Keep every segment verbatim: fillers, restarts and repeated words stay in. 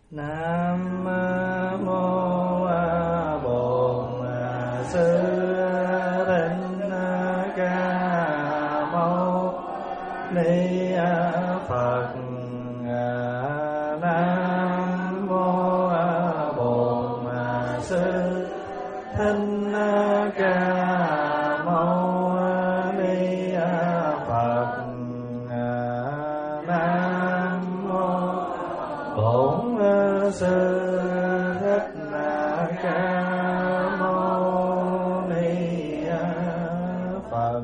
Nam mô Bổn Sư Thích Ca Mâu Ni Phật. Nam mô Bổn Sư Thích Ca Mâu Ni Phật. Nam mô Bổn Sư Thích Ca Mâu Ni Phật.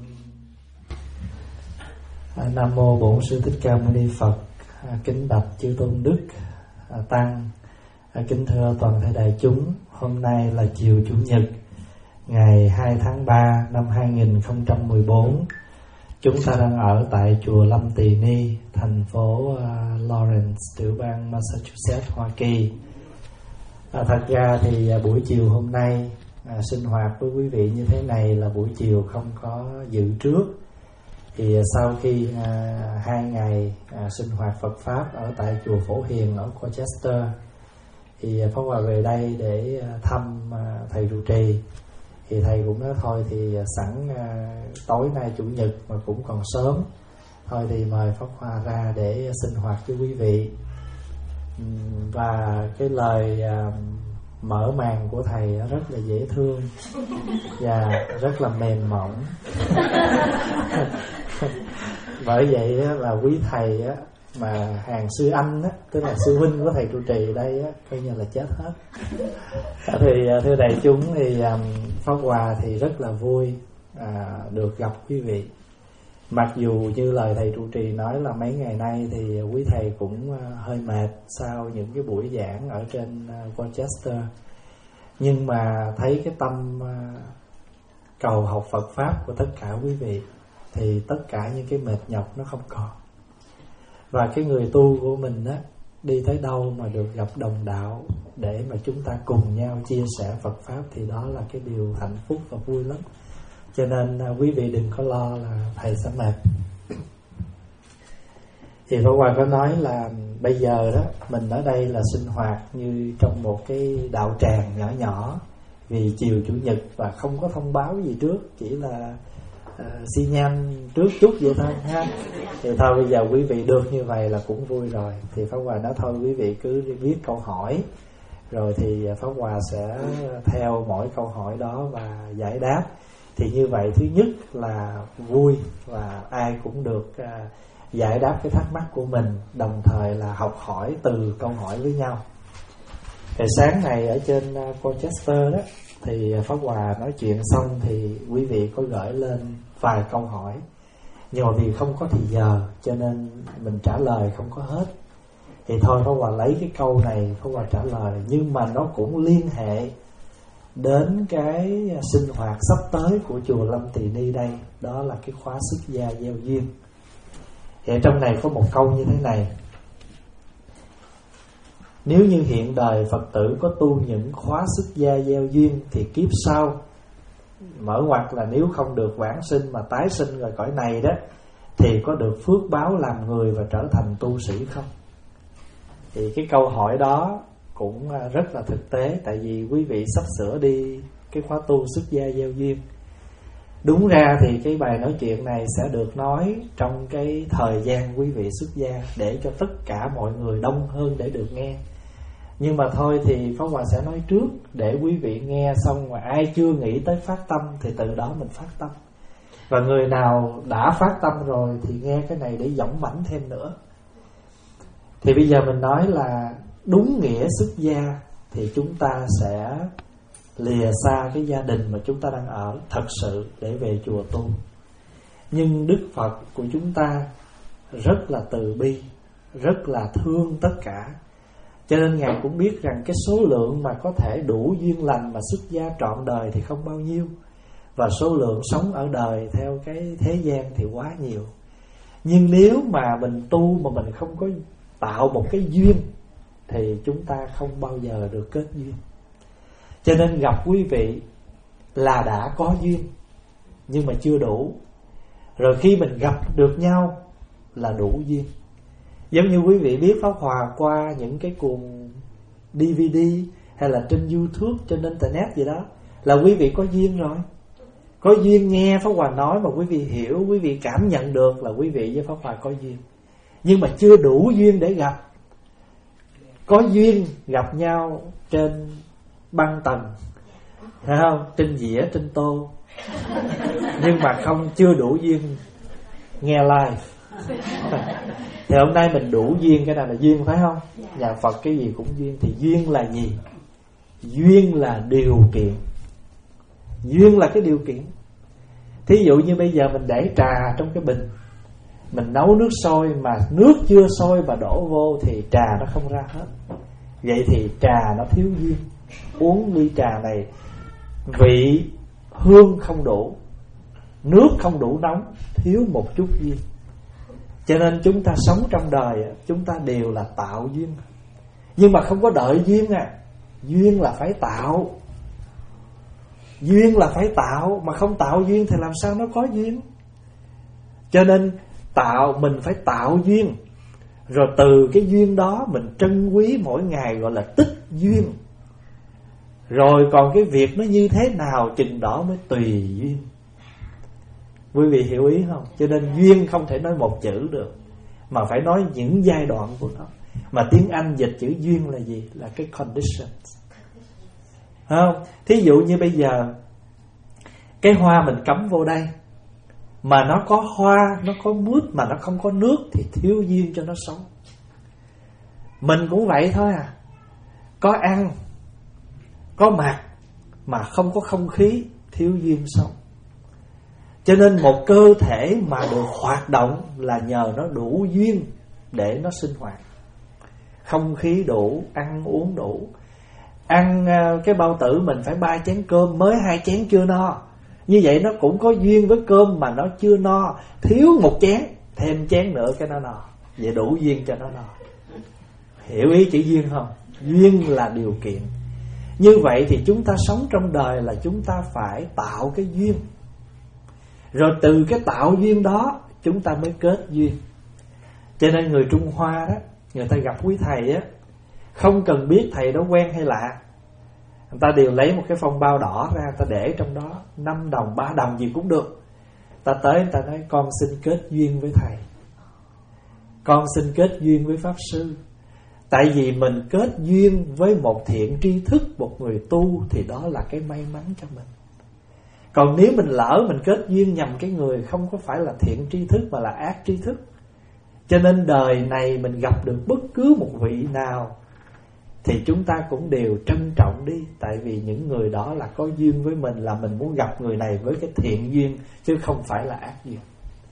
Nam mô Bổn Sư Thích Ca Mâu Ni Phật. Kính bạch chư tôn đức tăng, kính thưa toàn thể đại chúng. Hôm nay là chiều chủ nhật, ngày hai tháng ba năm hai nghìn không trăm mười bốn. Chúng ta đang ở tại chùa Lâm Tỳ Ni, thành phố uh, Lawrence, tiểu bang Massachusetts, Hoa Kỳ. À, thật ra thì uh, buổi chiều hôm nay uh, sinh hoạt với quý vị như thế này là buổi chiều không có dự trước. Thì uh, sau khi uh, hai ngày uh, sinh hoạt Phật Pháp ở tại chùa Phổ Hiền ở Colchester, thì uh, Pháp Hòa về đây để uh, thăm uh, thầy trụ trì. Thì thầy cũng nói thôi thì sẵn uh, tối nay chủ nhật mà cũng còn sớm, thôi thì mời Pháp Hòa ra để sinh hoạt với quý vị. uhm, Và cái lời uh, mở màn của thầy rất là dễ thương và rất là mềm mỏng. Bởi vậy là quý thầy á, mà hàng sư anh á, tức là sư huynh của thầy trụ trì đây á, coi như là chết hết. Thì thưa đại chúng, thì um, Pháp Hòa thì rất là vui à, được gặp quý vị. Mặc dù như lời thầy trụ trì nói là mấy ngày nay thì quý thầy cũng uh, hơi mệt sau những cái buổi giảng ở trên uh, Colchester, nhưng mà thấy cái tâm uh, cầu học Phật Pháp của tất cả quý vị thì tất cả những cái mệt nhọc nó không còn. Và cái người tu của mình á, đi tới đâu mà được gặp đồng đạo để mà chúng ta cùng nhau chia sẻ Phật Pháp thì đó là cái điều hạnh phúc và vui lắm. Cho nên à, quý vị đừng có lo là thầy sẽ mệt. Thì Pháp Hòa có nói là bây giờ đó mình ở đây là sinh hoạt như trong một cái đạo tràng nhỏ nhỏ, vì chiều chủ nhật và không có thông báo gì trước, chỉ là uh, xi nhan trước chút vậy thôi ha. Thì thôi bây giờ quý vị được như vậy là cũng vui rồi. Thì Pháp Hòa nói thôi quý vị cứ viết câu hỏi, rồi thì Pháp Hòa sẽ theo mỗi câu hỏi đó và giải đáp. Thì như vậy thứ nhất là vui và ai cũng được uh, giải đáp cái thắc mắc của mình, đồng thời là học hỏi từ câu hỏi với nhau. Thì sáng này ở trên uh, Colchester đó, thì Pháp Hòa nói chuyện xong thì quý vị có gửi lên vài câu hỏi, nhưng mà vì không có thì giờ cho nên mình trả lời không có hết. Thì thôi Pháp Hòa lấy cái câu này Pháp Hòa trả lời, nhưng mà nó cũng liên hệ đến cái sinh hoạt sắp tới của chùa Lâm Tỳ Ni đây, đó là cái khóa xuất gia gieo duyên. Thì trong này có một câu như thế này: nếu như hiện đời Phật tử có tu những khóa xuất gia gieo duyên thì kiếp sau, mở ngoặt là nếu không được vãng sinh mà tái sinh rồi cõi này đó, thì có được phước báo làm người và trở thành tu sĩ không? Thì cái câu hỏi đó cũng rất là thực tế, tại vì quý vị sắp sửa đi cái khóa tu xuất gia gieo duyên. Đúng ra thì cái bài nói chuyện này sẽ được nói trong cái thời gian quý vị xuất gia, để cho tất cả mọi người đông hơn để được nghe. Nhưng mà thôi thì Pháp Hòa sẽ nói trước, để quý vị nghe xong mà ai chưa nghĩ tới phát tâm thì từ đó mình phát tâm. Và người nào đã phát tâm rồi thì nghe cái này để dõng mãnh thêm nữa. Thì bây giờ mình nói là đúng nghĩa xuất gia thì chúng ta sẽ lìa xa cái gia đình mà chúng ta đang ở thật sự để về chùa tu. Nhưng Đức Phật của chúng ta rất là từ bi, rất là thương tất cả, cho nên Ngài cũng biết rằng cái số lượng mà có thể đủ duyên lành mà xuất gia trọn đời thì không bao nhiêu, và số lượng sống ở đời theo cái thế gian thì quá nhiều. Nhưng nếu mà mình tu mà mình không có tạo một cái duyên thì chúng ta không bao giờ được kết duyên. Cho nên gặp quý vị là đã có duyên nhưng mà chưa đủ. Rồi khi mình gặp được nhau là đủ duyên. Giống như quý vị biết Pháp Hòa qua những cái cuồng đê vê đê hay là trên YouTube, trên internet gì đó, là quý vị có duyên rồi. Có duyên nghe Pháp Hòa nói mà quý vị hiểu, quý vị cảm nhận được là quý vị với Pháp Hòa có duyên. Nhưng mà chưa đủ duyên để gặp. Có duyên gặp nhau trên băng tầng, phải không? Trên dĩa, trên tô. Nhưng mà không, chưa đủ duyên nghe live. Thì hôm nay mình đủ duyên, cái nào là duyên, phải không? Nhà Phật cái gì cũng duyên. Thì duyên là gì? Duyên là điều kiện. Duyên là cái điều kiện. Thí dụ như bây giờ mình để trà trong cái bình, mình nấu nước sôi mà nước chưa sôi và đổ vô thì trà nó không ra hết. Vậy thì trà nó thiếu duyên. Uống ly trà này vị hương không đủ, nước không đủ nóng, thiếu một chút duyên. Cho nên chúng ta sống trong đời, chúng ta đều là tạo duyên. Nhưng mà không có đợi duyên à. Duyên là phải tạo. Duyên là phải tạo. Mà không tạo duyên thì làm sao nó có duyên. Cho nên tạo, mình phải tạo duyên. Rồi từ cái duyên đó mình trân quý mỗi ngày, gọi là tích duyên. Rồi còn cái việc nó như thế nào, chừng đó mới tùy duyên. Quý vị hiểu ý không? Cho nên duyên không thể nói một chữ được, mà phải nói những giai đoạn của nó. Mà tiếng Anh dịch chữ duyên là gì? Là cái conditions, không? Thí dụ như bây giờ cái hoa mình cắm vô đây, mà nó có hoa, nó có mướt mà nó không có nước thì thiếu duyên cho nó sống. Mình cũng vậy thôi à. Có ăn, có mặc mà không có không khí, thiếu duyên sống. Cho nên một cơ thể mà được hoạt động là nhờ nó đủ duyên để nó sinh hoạt. Không khí đủ, ăn uống đủ. Ăn cái bao tử mình phải ba chén cơm, mới hai chén chưa no. Như vậy nó cũng có duyên với cơm mà nó chưa no, thiếu một chén, thêm chén nữa cái nó no. Vậy đủ duyên cho nó no. Hiểu ý chữ duyên không? Duyên là điều kiện. Như vậy thì chúng ta sống trong đời là chúng ta phải tạo cái duyên. Rồi từ cái tạo duyên đó chúng ta mới kết duyên. Cho nên người Trung Hoa đó, người ta gặp quý thầy á, không cần biết thầy đó quen hay lạ, người ta đều lấy một cái phong bao đỏ ra, người ta để trong đó năm đồng, ba đồng gì cũng được. Ta tới người ta nói con xin kết duyên với thầy, con xin kết duyên với Pháp Sư. Tại vì mình kết duyên với một thiện tri thức, một người tu, thì đó là cái may mắn cho mình. Còn nếu mình lỡ mình kết duyên nhầm cái người không có phải là thiện tri thức mà là ác tri thức. Cho nên đời này mình gặp được bất cứ một vị nào thì chúng ta cũng đều trân trọng đi. Tại vì những người đó là có duyên với mình, là mình muốn gặp người này với cái thiện duyên, chứ không phải là ác duyên.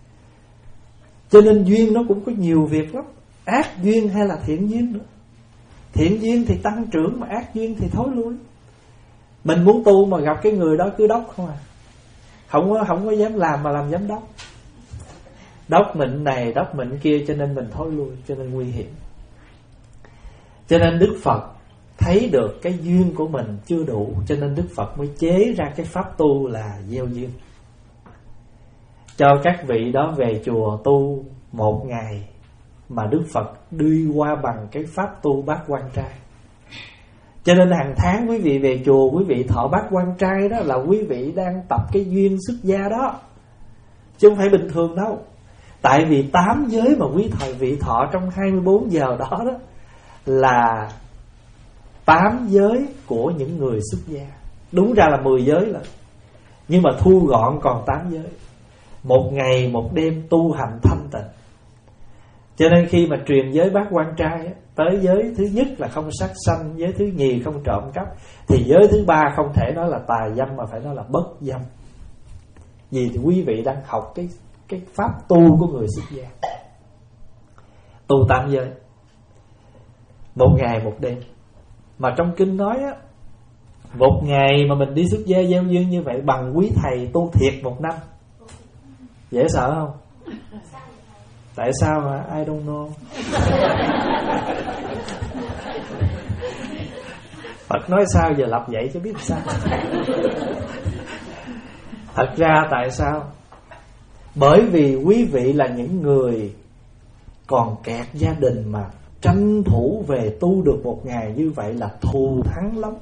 Cho nên duyên nó cũng có nhiều việc lắm, ác duyên hay là thiện duyên nữa. Thiện duyên thì tăng trưởng, mà ác duyên thì thối lui. Mình muốn tu mà gặp cái người đó cứ đốc không à, Không có, không có dám làm mà làm giám đốc. Đốc mệnh này, đốc mệnh kia, cho nên mình thối lui, cho nên nguy hiểm. Cho nên Đức Phật thấy được cái duyên của mình chưa đủ, cho nên Đức Phật mới chế ra cái pháp tu là gieo duyên. Cho các vị đó về chùa tu một ngày, mà Đức Phật đi qua bằng cái pháp tu bát quan trai. Cho nên hàng tháng quý vị về chùa, quý vị thọ bát quan trai đó là quý vị đang tập cái duyên xuất gia đó, chứ không phải bình thường đâu. Tại vì tám giới mà quý thầy vị thọ trong hai mươi bốn giờ đó đó là tám giới của những người xuất gia. Đúng ra là mười giới là, nhưng mà thu gọn còn tám giới. Một ngày một đêm tu hành thanh tịnh. Cho nên khi mà truyền giới bát quan trai á, tới giới thứ nhất là không sát sanh, giới thứ nhì không trộm cắp, thì giới thứ ba không thể nói là tà dâm mà phải nói là bất dâm. Vì thì quý vị đang học cái cái pháp tu của người xuất gia, tu tám giới, một ngày một đêm. Mà trong kinh nói á, một ngày mà mình đi xuất gia gieo duyên như vậy bằng quý thầy tu thiệt một năm. Dễ sợ không? Tại sao mà I don't know. Phật nói sao giờ lập vậy chứ biết sao. Thật ra tại sao? Bởi vì quý vị là những người còn kẹt gia đình mà tranh thủ về tu được một ngày như vậy là thù thắng lắm.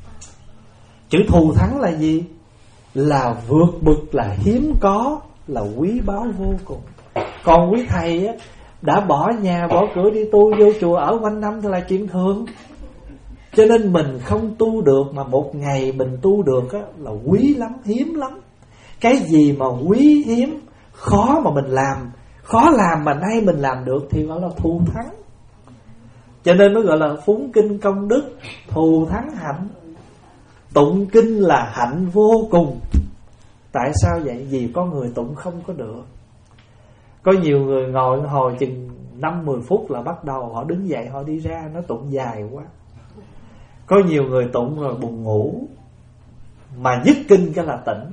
Chữ thù thắng là gì? Là vượt bực, là hiếm có, là quý báu vô cùng. Còn quý thầy á, đã bỏ nhà bỏ cửa đi tu, vô chùa ở quanh năm thì là chuyện thường. Cho nên mình không tu được mà một ngày mình tu được á, là quý lắm, hiếm lắm. Cái gì mà quý hiếm, khó mà mình làm, khó làm mà nay mình làm được thì gọi là thù thắng. Cho nên nó gọi là phúng kinh công đức, thù thắng hạnh. Tụng kinh là hạnh vô cùng. Tại sao vậy? Vì có người tụng không có được. Có nhiều người ngồi hồi chừng năm mười phút là bắt đầu họ đứng dậy họ đi ra, nó tụng dài quá. Có nhiều người tụng rồi buồn ngủ, mà dứt kinh cái là tỉnh,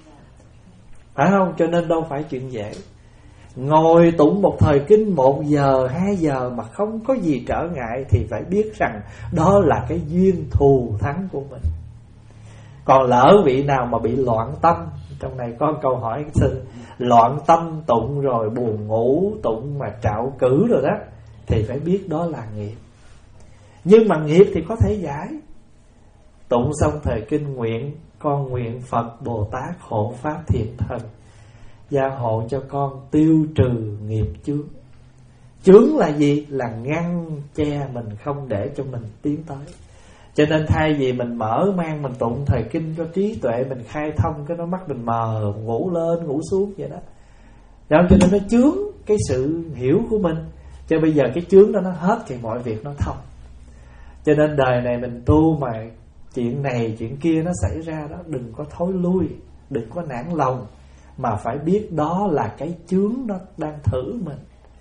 phải không? Cho nên đâu phải chuyện dễ. Ngồi tụng một thời kinh một giờ, hai giờ mà không có gì trở ngại thì phải biết rằng đó là cái duyên thù thắng của mình. Còn lỡ vị nào mà bị loạn tâm, trong này có câu hỏi sư, loạn tâm tụng rồi buồn ngủ, tụng mà trạo cử rồi đó, thì phải biết đó là nghiệp. Nhưng mà nghiệp thì có thể giải. Tụng xong thời kinh nguyện, con nguyện Phật Bồ Tát hộ pháp thiện thần gia hộ cho con tiêu trừ nghiệp chướng. Chướng là gì? Là ngăn che mình không để cho mình tiến tới. Cho nên thay vì mình mở mang mình tụng thời kinh cho trí tuệ mình khai thông, cái nó mắt mình mờ, ngủ lên ngủ xuống vậy đó. Đó, cho nên nó chướng cái sự hiểu của mình. Cho bây giờ cái chướng đó nó hết thì mọi việc nó thông. Cho nên đời này mình tu mà chuyện này chuyện kia nó xảy ra đó, đừng có thối lui, đừng có nản lòng, mà phải biết đó là cái chướng nó đang thử mình.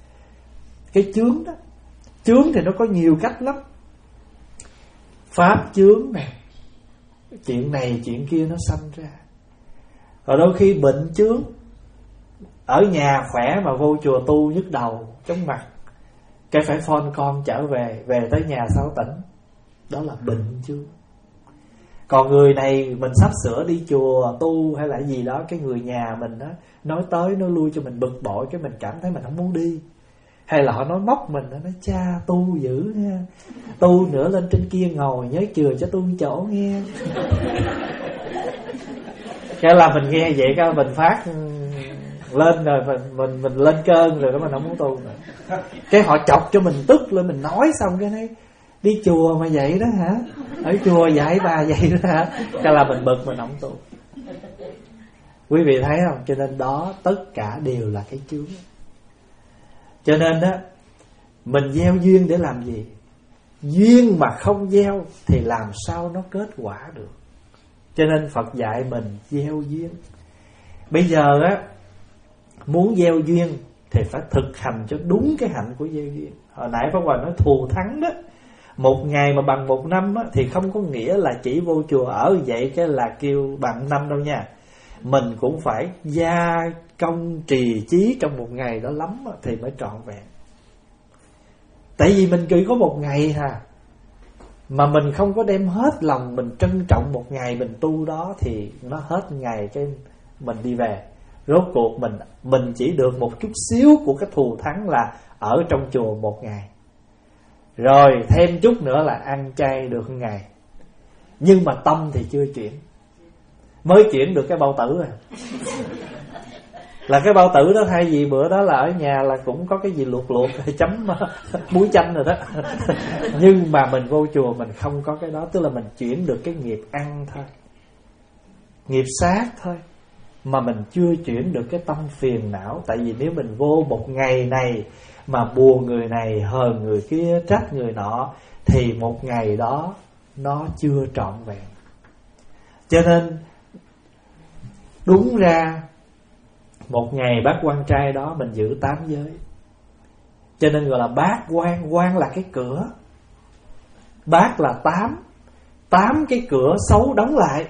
Cái chướng đó, chướng thì nó có nhiều cách lắm. Pháp chướng này, chuyện này chuyện kia nó sanh ra. Rồi đôi khi bệnh chướng, ở nhà khỏe mà vô chùa tu nhức đầu, chóng mặt, cái phải phone con trở về, về tới nhà sao tỉnh. Đó là bệnh chướng. Còn người này mình sắp sửa đi chùa tu hay là gì đó, cái người nhà mình đó, nói tới nói lui cho mình bực bội, cái mình cảm thấy mình không muốn đi. Hay là họ nói móc mình, nó nói cha tu dữ ha, tu nữa lên trên kia ngồi, nhớ chừa cho tu chỗ nghe. Cái là mình nghe vậy cái mình phát lên rồi, mình mình mình lên cơn rồi đó, mình không muốn tu nữa. Cái họ chọc cho mình tức lên, mình nói xong cái này đi chùa mà vậy đó hả, ở chùa dạy bà vậy đó hả, cái là mình bực mình không tu. Quý vị thấy không? Cho nên đó tất cả đều là cái chướng. Cho nên đó, mình gieo duyên để làm gì? Duyên mà không gieo thì làm sao nó kết quả được. Cho nên Phật dạy mình gieo duyên. Bây giờ á, muốn gieo duyên thì phải thực hành cho đúng cái hạnh của gieo duyên. Hồi nãy Pháp Hòa nói thù thắng đó, một ngày mà bằng một năm á, thì không có nghĩa là chỉ vô chùa ở vậy cái là kêu bằng năm đâu nha. Mình cũng phải gia công trì chí trong một ngày đó lắm thì mới trọn vẹn. Tại vì mình chỉ có một ngày hà, mà mình không có đem hết lòng mình trân trọng một ngày mình tu đó thì nó hết ngày cái mình đi về. Rốt cuộc mình mình chỉ được một chút xíu của cái thù thắng là ở trong chùa một ngày, rồi thêm chút nữa là ăn chay được một ngày. Nhưng mà tâm thì chưa chuyển, mới chuyển được cái bao tử rồi. Là cái bao tử đó thay vì bữa đó là ở nhà là cũng có cái gì luộc luộc chấm muối chanh rồi đó. Nhưng mà mình vô chùa mình không có cái đó, tức là mình chuyển được cái nghiệp ăn thôi, nghiệp sát thôi, mà mình chưa chuyển được cái tâm phiền não. Tại vì nếu mình vô một ngày này mà buồn người này, hờn người kia, trách người nọ, thì một ngày đó nó chưa trọn vẹn. Cho nên đúng ra một ngày bát quan trai đó mình giữ tám giới. Cho nên gọi là bát quan. Quan là cái cửa, bát là tám. Tám cái cửa xấu đóng lại.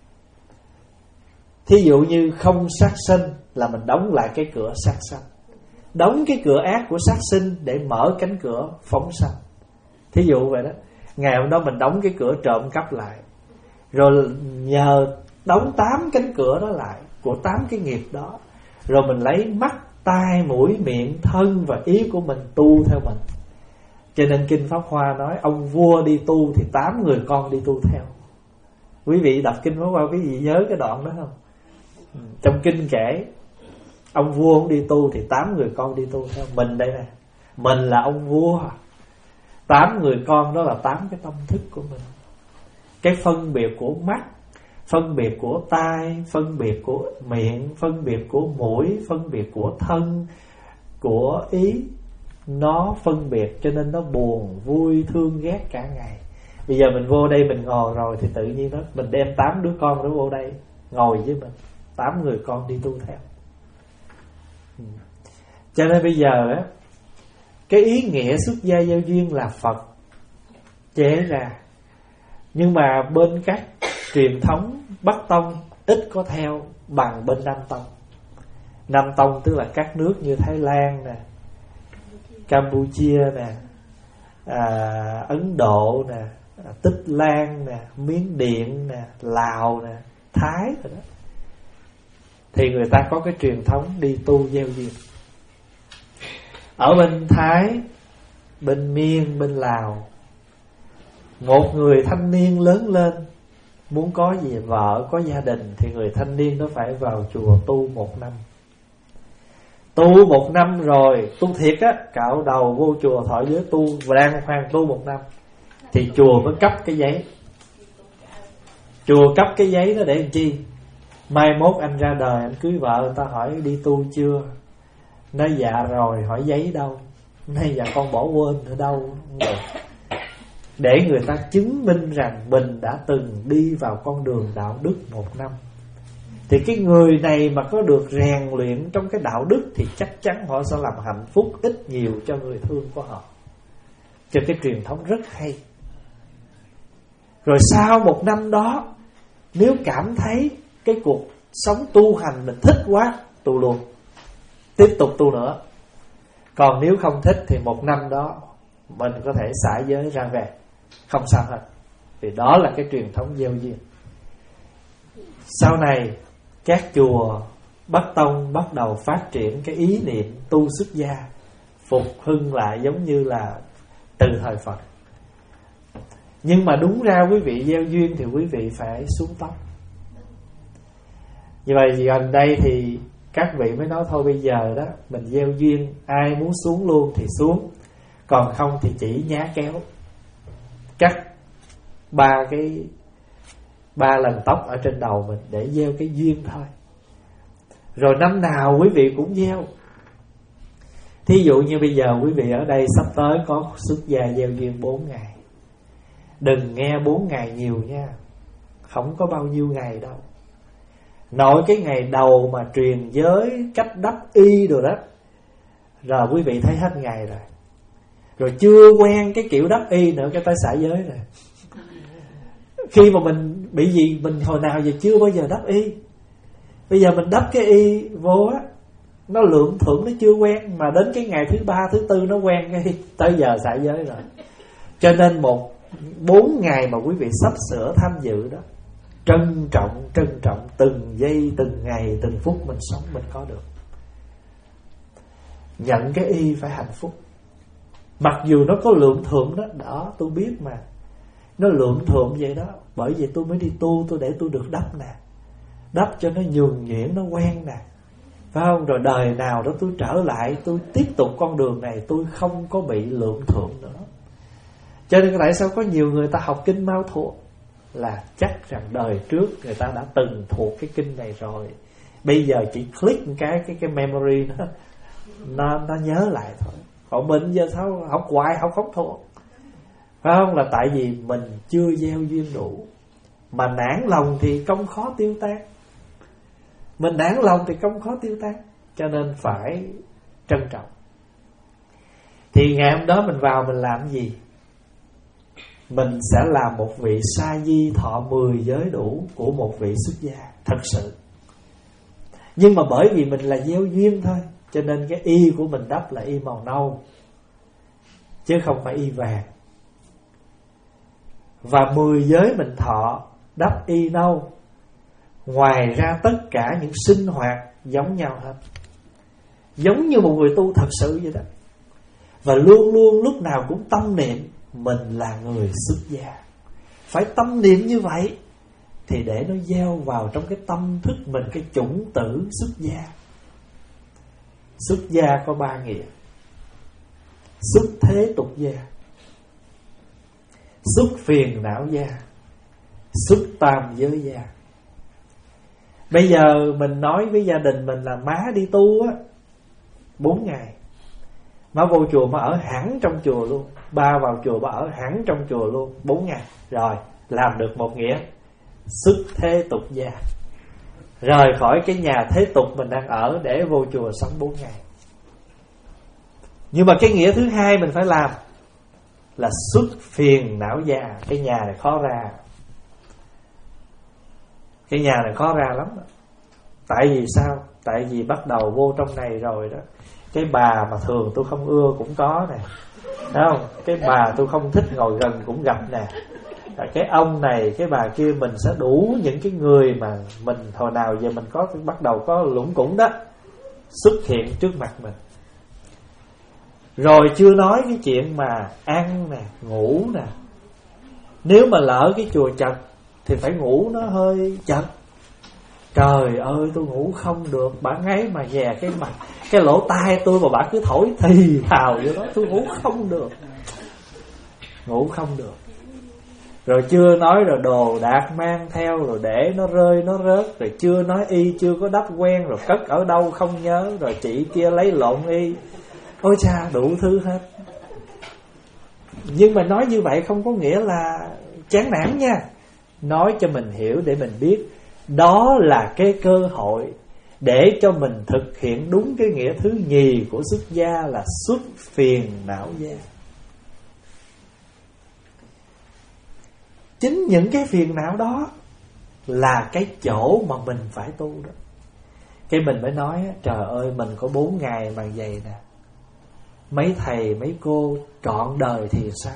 Thí dụ như không sát sinh là mình đóng lại cái cửa sát sanh, đóng cái cửa ác của sát sinh để mở cánh cửa phóng sanh. Thí dụ vậy đó. Ngày hôm đó mình đóng cái cửa trộm cắp lại, rồi nhờ đóng tám cánh cửa đó lại của tám cái nghiệp đó, rồi mình lấy mắt, tai, mũi, miệng, thân và ý của mình tu theo mình. Cho nên Kinh Pháp Hoa nói ông vua đi tu thì tám người con đi tu theo. Quý vị đọc Kinh Pháp Hoa quý vị nhớ cái đoạn đó không? Trong Kinh kể ông vua ông đi tu thì tám người con đi tu theo. Mình đây nè, mình là ông vua, tám người con đó là tám cái tâm thức của mình. Cái phân biệt của mắt, phân biệt của tai, phân biệt của miệng, phân biệt của mũi, phân biệt của thân, của ý, nó phân biệt cho nên nó buồn, vui, thương, ghét cả ngày. Bây giờ mình vô đây mình ngồi rồi thì tự nhiên đó mình đem tám đứa con đó vô đây ngồi với mình, tám người con đi tu theo. Cho nên bây giờ á, cái ý nghĩa xuất gia giao duyên là Phật chế ra, nhưng mà bên các truyền thống Bắc Tông ít có theo bằng bên Nam Tông. Nam Tông tức là các nước như Thái Lan nè, Campuchia nè, à, Ấn Độ nè, à, Tích Lan nè, Miến Điện nè, Lào nè, Thái rồi đó. Thì người ta có cái truyền thống đi tu gieo duyên. Ở bên Thái, bên Miên, bên Lào, một người thanh niên lớn lên muốn có gì vợ, có gia đình thì người thanh niên đó phải vào chùa tu một năm. Tu một năm rồi, tu thiệt á, cạo đầu vô chùa thọ giới tu và đang hoàng tu một năm thì chùa mới cấp cái giấy. Chùa cấp cái giấy đó để làm chi? Mai mốt anh ra đời, anh cưới vợ, người ta hỏi đi tu chưa? Nói dạ rồi, hỏi giấy đâu? Nói dạ con bỏ quên ở đâu? Để người ta chứng minh rằng mình đã từng đi vào con đường đạo đức một năm. Thì cái người này mà có được rèn luyện trong cái đạo đức thì chắc chắn họ sẽ làm hạnh phúc ít nhiều cho người thương của họ. Cho cái truyền thống rất hay. Rồi sau một năm đó, nếu cảm thấy cái cuộc sống tu hành mình thích quá, tu luôn, tiếp tục tu nữa. Còn nếu không thích thì một năm đó mình có thể xả giới ra về, không sao hết. Vì đó là cái truyền thống gieo duyên. Sau này các chùa Bắc Tông bắt đầu phát triển cái ý niệm tu xuất gia, phục hưng lại giống như là từ thời Phật. Nhưng mà đúng ra quý vị gieo duyên thì quý vị phải xuống tóc. Như vậy gần đây thì các vị mới nói thôi bây giờ đó mình gieo duyên, ai muốn xuống luôn thì xuống, còn không thì chỉ nhá kéo cắt ba cái ba lần tóc ở trên đầu mình để gieo cái duyên thôi. Rồi năm nào quý vị cũng gieo. Thí dụ như bây giờ quý vị ở đây sắp tới có xuất gia gieo duyên bốn ngày. Đừng nghe bốn ngày nhiều nha, không có bao nhiêu ngày đâu. Nội cái ngày đầu mà truyền giới cách đắp y rồi đó, rồi quý vị thấy hết ngày rồi. Rồi chưa quen cái kiểu đắp y nữa cái tới xả giới rồi. Khi mà mình bị gì, mình hồi nào giờ chưa bao giờ đắp y. Bây giờ mình đắp cái y vô á, nó lượng thưởng nó chưa quen, mà đến cái ngày thứ ba, thứ tư nó quen cái tới giờ xả giới rồi. Cho nên một bốn ngày mà quý vị sắp sửa tham dự đó, trân trọng, trân trọng từng giây, từng ngày, từng phút mình sống mình có được. Nhận cái y phải hạnh phúc. Mặc dù nó có lượng thưởng đó, đó tôi biết mà, nó lượng thưởng vậy đó. Bởi vì tôi mới đi tu, tôi để tôi được đắp nè, đắp cho nó nhuần nhuyễn, nó quen nè, phải không? Rồi đời nào đó tôi trở lại, tôi tiếp tục con đường này, tôi không có bị lượng thưởng nữa. Cho nên tại sao có nhiều người ta học kinh Mao thuộc, là chắc rằng đời trước người ta đã từng thuộc cái kinh này rồi, bây giờ chỉ click một cái cái cái memory nó nó nó nhớ lại thôi. Còn mình giờ sao học hoài học không thuộc, phải không? Là tại vì mình chưa gieo duyên đủ. Mà nản lòng thì công khó tiêu tan, mình nản lòng thì công khó tiêu tan, cho nên phải trân trọng. Thì ngày hôm đó mình vào mình làm gì? Mình sẽ làm một vị sa di thọ mười giới đủ của một vị xuất gia thật sự. Nhưng mà bởi vì mình là gieo duyên thôi, cho nên cái y của mình đắp là y màu nâu, chứ không phải y vàng. Và mười giới mình thọ đắp y nâu. Ngoài ra tất cả những sinh hoạt giống nhau hết, giống như một người tu thật sự vậy đó. Và luôn luôn lúc nào cũng tâm niệm mình là người xuất gia. Phải tâm niệm như vậy thì để nó gieo vào trong cái tâm thức mình cái chủng tử xuất gia. Xuất gia có ba nghĩa: xuất thế tục gia, xuất phiền não gia, xuất tam giới gia. Bây giờ mình nói với gia đình mình là má đi tu á bốn ngày, má vô chùa má ở hẳn trong chùa luôn, ba vào chùa ba ở hẳn trong chùa luôn bốn ngày. Rồi làm được một nghĩa xuất thế tục gia, rời khỏi cái nhà thế tục mình đang ở để vô chùa sống bốn ngày. Nhưng mà cái nghĩa thứ hai mình phải làm là xuất phiền não gia. Cái nhà này khó ra, cái nhà này khó ra lắm đó. Tại vì sao? Tại vì bắt đầu vô trong này rồi đó, cái bà mà thường tôi không ưa cũng có nè, thấy không? Cái bà tôi không thích ngồi gần cũng gặp nè. Cái ông này, cái bà kia, mình sẽ đủ những cái người mà mình hồi nào giờ mình có bắt đầu có lũng củng đó xuất hiện trước mặt mình. Rồi chưa nói cái chuyện mà ăn nè, ngủ nè. Nếu mà lỡ cái chùa chật thì phải ngủ nó hơi chật. Trời ơi tôi ngủ không được, bà ngáy mà dè cái mặt, cái lỗ tai tôi mà bà cứ thổi thì thào vậy đó, tôi ngủ không được. Ngủ không được. Rồi chưa nói rồi đồ đạc mang theo rồi để nó rơi nó rớt. Rồi chưa nói y chưa có đắp quen, rồi cất ở đâu không nhớ. Rồi chị kia lấy lộn y. Ôi cha, đủ thứ hết. Nhưng mà nói như vậy không có nghĩa là chán nản nha. Nói cho mình hiểu để mình biết đó là cái cơ hội để cho mình thực hiện đúng cái nghĩa thứ nhì của xuất gia là xuất phiền não gia. Chính những cái phiền não đó là cái chỗ mà mình phải tu đó. Cái mình mới nói trời ơi mình có bốn ngày mà vậy nè, mấy thầy mấy cô trọn đời thì sao?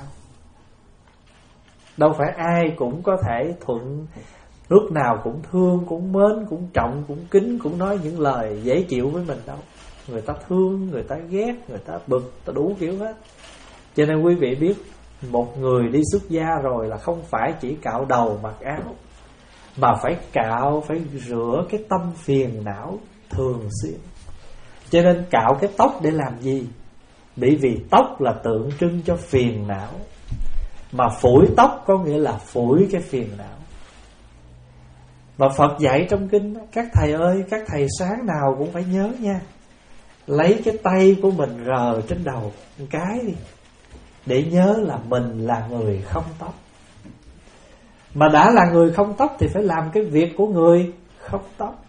Đâu phải ai cũng có thể thuận, lúc nào cũng thương, cũng mến, cũng trọng, cũng kính, cũng nói những lời dễ chịu với mình đâu. Người ta thương, người ta ghét, người ta bực, ta đủ kiểu hết. Cho nên quý vị biết, một người đi xuất gia rồi là không phải chỉ cạo đầu mặc áo, mà phải cạo, phải rửa cái tâm phiền não thường xuyên. Cho nên cạo cái tóc để làm gì? Bởi vì tóc là tượng trưng cho phiền não, mà phủi tóc có nghĩa là phủi cái phiền não. Và Phật dạy trong kinh, các thầy ơi, các thầy sáng nào cũng phải nhớ nha, lấy cái tay của mình rờ trên đầu một cái đi, để nhớ là mình là người không tóc. Mà đã là người không tóc thì phải làm cái việc của người không tóc.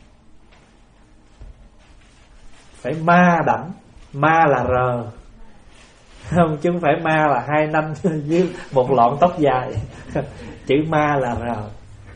Phải ma đảnh. Ma là rờ, không, chứ không phải ma là hai năm với một lọn tóc dài. Chữ ma là rờ.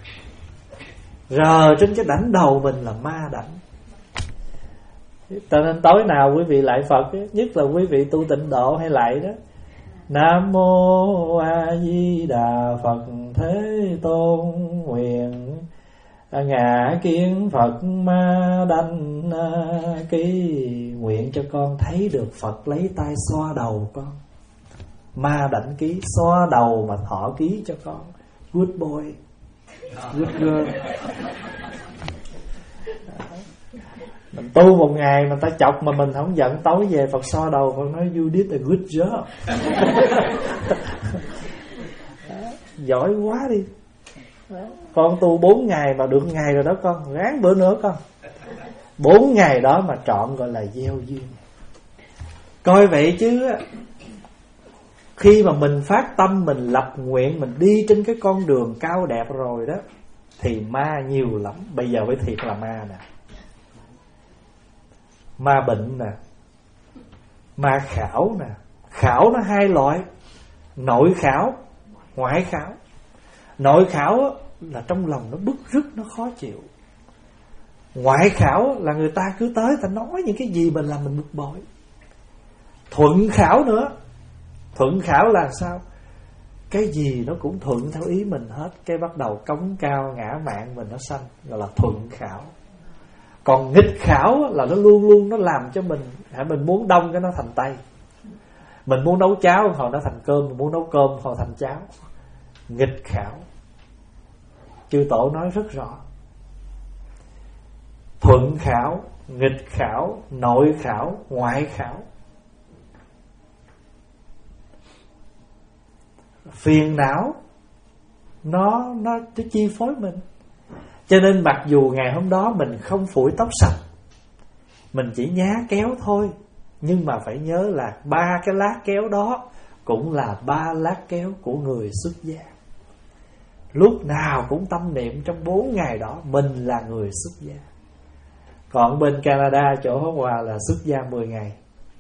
Rờ trên cái đảnh đầu mình là ma đảnh. Cho nên tối nào quý vị lại Phật, nhất là quý vị tu tịnh độ hay lại đó, Nam mô A Di Đà Phật Thế Tôn, nguyện ngã kiến Phật ma đảnh ký. Nguyện cho con thấy được Phật lấy tay xoa đầu con, ma đảnh ký, xoa đầu mà thọ ký cho con. Good boy, good girl. Mình tu một ngày mà ta chọc mà mình không giận, tối về Phật xoa đầu Phật nói you did a good job. Giỏi quá đi. Con tu bốn ngày mà được ngày rồi đó con, ráng bữa nữa con. Bốn ngày đó mà trọn gọi là gieo duyên. Coi vậy chứ khi mà mình phát tâm, mình lập nguyện, mình đi trên cái con đường cao đẹp rồi đó, thì ma nhiều lắm. Bây giờ phải thiệt là ma nè. Ma bệnh nè, ma khảo nè. Khảo nó hai loại, nội khảo, ngoại khảo. Nội khảo là trong lòng nó bức rứt, nó khó chịu. Ngoại khảo là người ta cứ tới, ta nói những cái gì mình làm mình bực bội. Thuận khảo nữa. Thuận khảo là sao? Cái gì nó cũng thuận theo ý mình hết, cái bắt đầu cống cao ngã mạn mình nó sanh, gọi là thuận khảo. Còn nghịch khảo là nó luôn luôn nó làm cho mình, mình muốn đông cái nó thành tây, Mình muốn nấu cháo họ nó thành cơm, mình muốn nấu cơm họ thành cháo. Nghịch khảo. Chư Tổ nói rất rõ. Thuận khảo, nghịch khảo, nội khảo, ngoại khảo. Phiền não Nó nó chi phối mình. Cho nên mặc dù ngày hôm đó mình không phủi tóc sạch, mình chỉ nhá kéo thôi, nhưng mà phải nhớ là ba cái lát kéo đó cũng là ba lát kéo của người xuất gia. Lúc nào cũng tâm niệm trong bốn ngày đó mình là người xuất gia. Còn bên Canada chỗ Pháp Hòa là xuất gia mười ngày.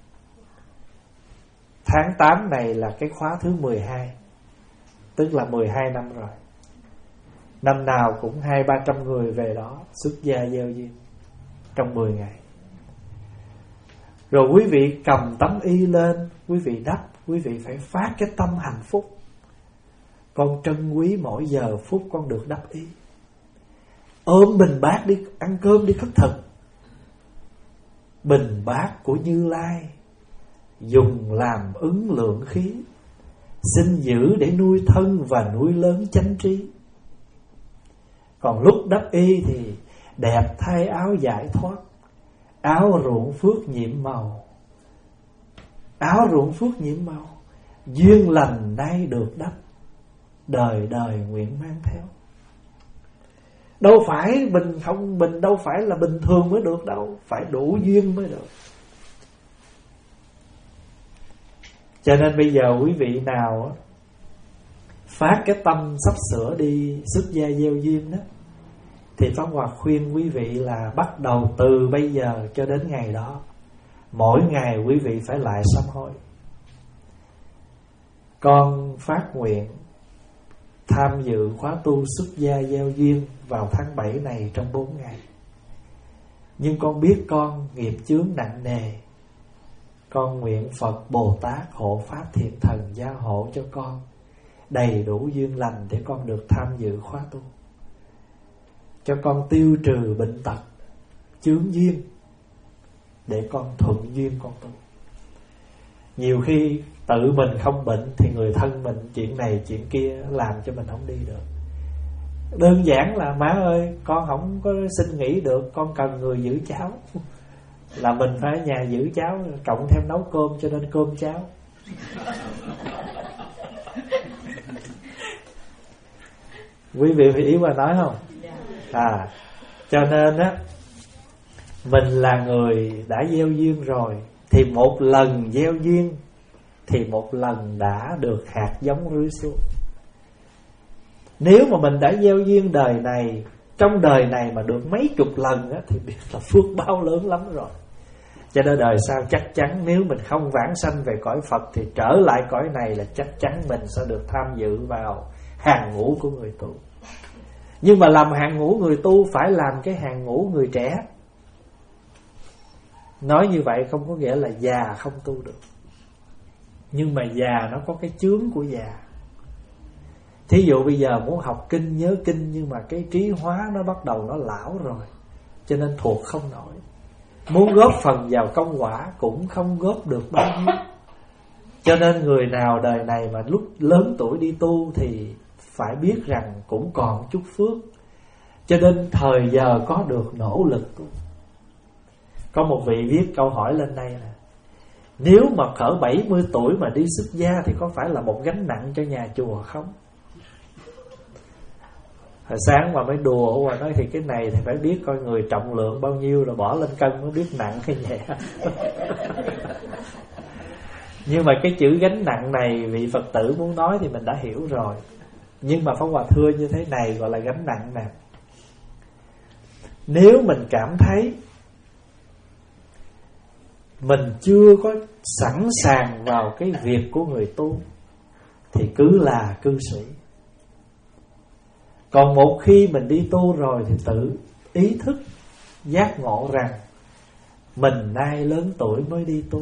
Tháng tám này là cái khóa thứ mười hai, tức là mười hai năm rồi. Năm nào cũng hai ba trăm người về đó xuất gia gieo duyên trong mười ngày. Rồi quý vị cầm tấm y lên, quý vị đắp, quý vị phải phát cái tâm hạnh phúc. Con trân quý mỗi giờ phút con được đắp y. Ôm bình bát đi ăn cơm đi khất thực. Bình bát của Như Lai dùng làm ứng lượng khí, xin giữ để nuôi thân và nuôi lớn chánh trí. Còn lúc đắp y thì đẹp thay áo giải thoát, áo ruộng phước nhiệm màu. Áo ruộng phước nhiệm màu, duyên lành nay được đắp, đời đời nguyện mang theo. Đâu phải bình không bình đâu phải là bình thường mới được đâu, phải đủ duyên mới được. Cho nên bây giờ quý vị nào phát cái tâm sắp sửa đi xuất gia gieo duyên đó, thì Pháp Hòa khuyên quý vị là bắt đầu từ bây giờ cho đến ngày đó, mỗi ngày quý vị phải lại sám hối. Con phát nguyện tham dự khóa tu xuất gia gieo duyên vào tháng bảy này trong bốn ngày. Nhưng con biết con nghiệp chướng nặng nề. Con nguyện Phật Bồ Tát hộ Pháp Thiện Thần gia hộ cho con đầy đủ duyên lành để con được tham dự khóa tu, cho con tiêu trừ bệnh tật, chướng duyên, để con thuận duyên con tu. Nhiều khi tự mình không bệnh thì người thân mình chuyện này chuyện kia làm cho mình không đi được. Đơn giản là má ơi, con không có xin nghỉ được, con cần người giữ cháu. Là mình phải ở nhà giữ cháu, cộng thêm nấu cơm cho nên cơm cháo. Quý vị phải ý qua nói không? À, cho nên á, mình là người đã gieo duyên rồi, thì một lần gieo duyên thì một lần đã được hạt giống rưới xuống. Nếu mà mình đã gieo duyên đời này, trong đời này mà được mấy chục lần á, thì biết là phước báo lớn lắm rồi. Cho nên đời sau chắc chắn nếu mình không vãng sanh về cõi Phật thì trở lại cõi này là chắc chắn mình sẽ được tham dự vào hàng ngũ của người tu. Nhưng mà làm hàng ngũ người tu phải làm cái hàng ngũ người trẻ. Nói như vậy không có nghĩa là già không tu được, nhưng mà già nó có cái chướng của già. Thí dụ bây giờ muốn học kinh, nhớ kinh, nhưng mà cái trí hóa nó bắt đầu nó lão rồi, cho nên thuộc không nổi. Muốn góp phần vào công quả cũng không góp được bao nhiêu. Cho nên người nào đời này mà lúc lớn tuổi đi tu thì phải biết rằng cũng còn chút phước. Cho nên thời giờ có được nỗ lực. Có một vị viết câu hỏi lên đây nè: nếu mà cỡ bảy mươi tuổi mà đi xuất gia thì có phải là một gánh nặng cho nhà chùa không? Hồi sáng mà mới đùa và nói thì cái này thì phải biết coi người trọng lượng bao nhiêu rồi bỏ lên cân mới biết nặng hay nhẹ. Nhưng mà cái chữ gánh nặng này vị Phật tử muốn nói thì mình đã hiểu rồi. Nhưng mà Pháp Hòa thưa như thế này gọi là gánh nặng nè. Nếu mình cảm thấy mình chưa có sẵn sàng vào cái việc của người tu thì cứ là cư sĩ. Còn một khi mình đi tu rồi thì tự ý thức giác ngộ rằng mình nay lớn tuổi mới đi tu,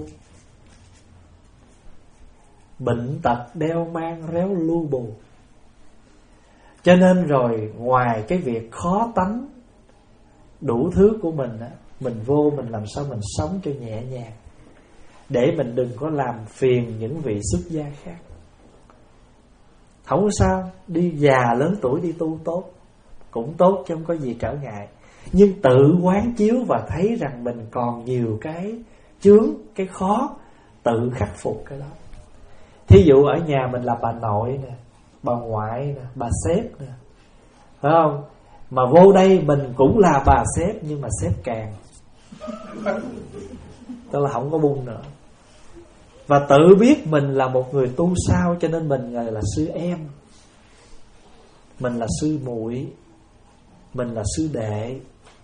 bệnh tật đeo mang réo lu bù. Cho nên rồi ngoài cái việc khó tánh đủ thứ của mình á, mình vô mình làm sao mình sống cho nhẹ nhàng. để mình đừng có làm phiền những vị xuất gia khác. Không có sao, đi già lớn tuổi đi tu tốt, cũng tốt chứ không có gì trở ngại. Nhưng tự quán chiếu và thấy rằng mình còn nhiều cái chướng, cái khó, tự khắc phục cái đó. Thí dụ ở nhà mình là bà nội nè, bà ngoại nè, bà sếp nè, phải không? Mà vô đây mình cũng là bà sếp, nhưng mà sếp càng, tức là không có buông nữa. Và tự biết mình là một người tu sao, cho nên mình là sư em, mình là sư muội, mình là sư đệ.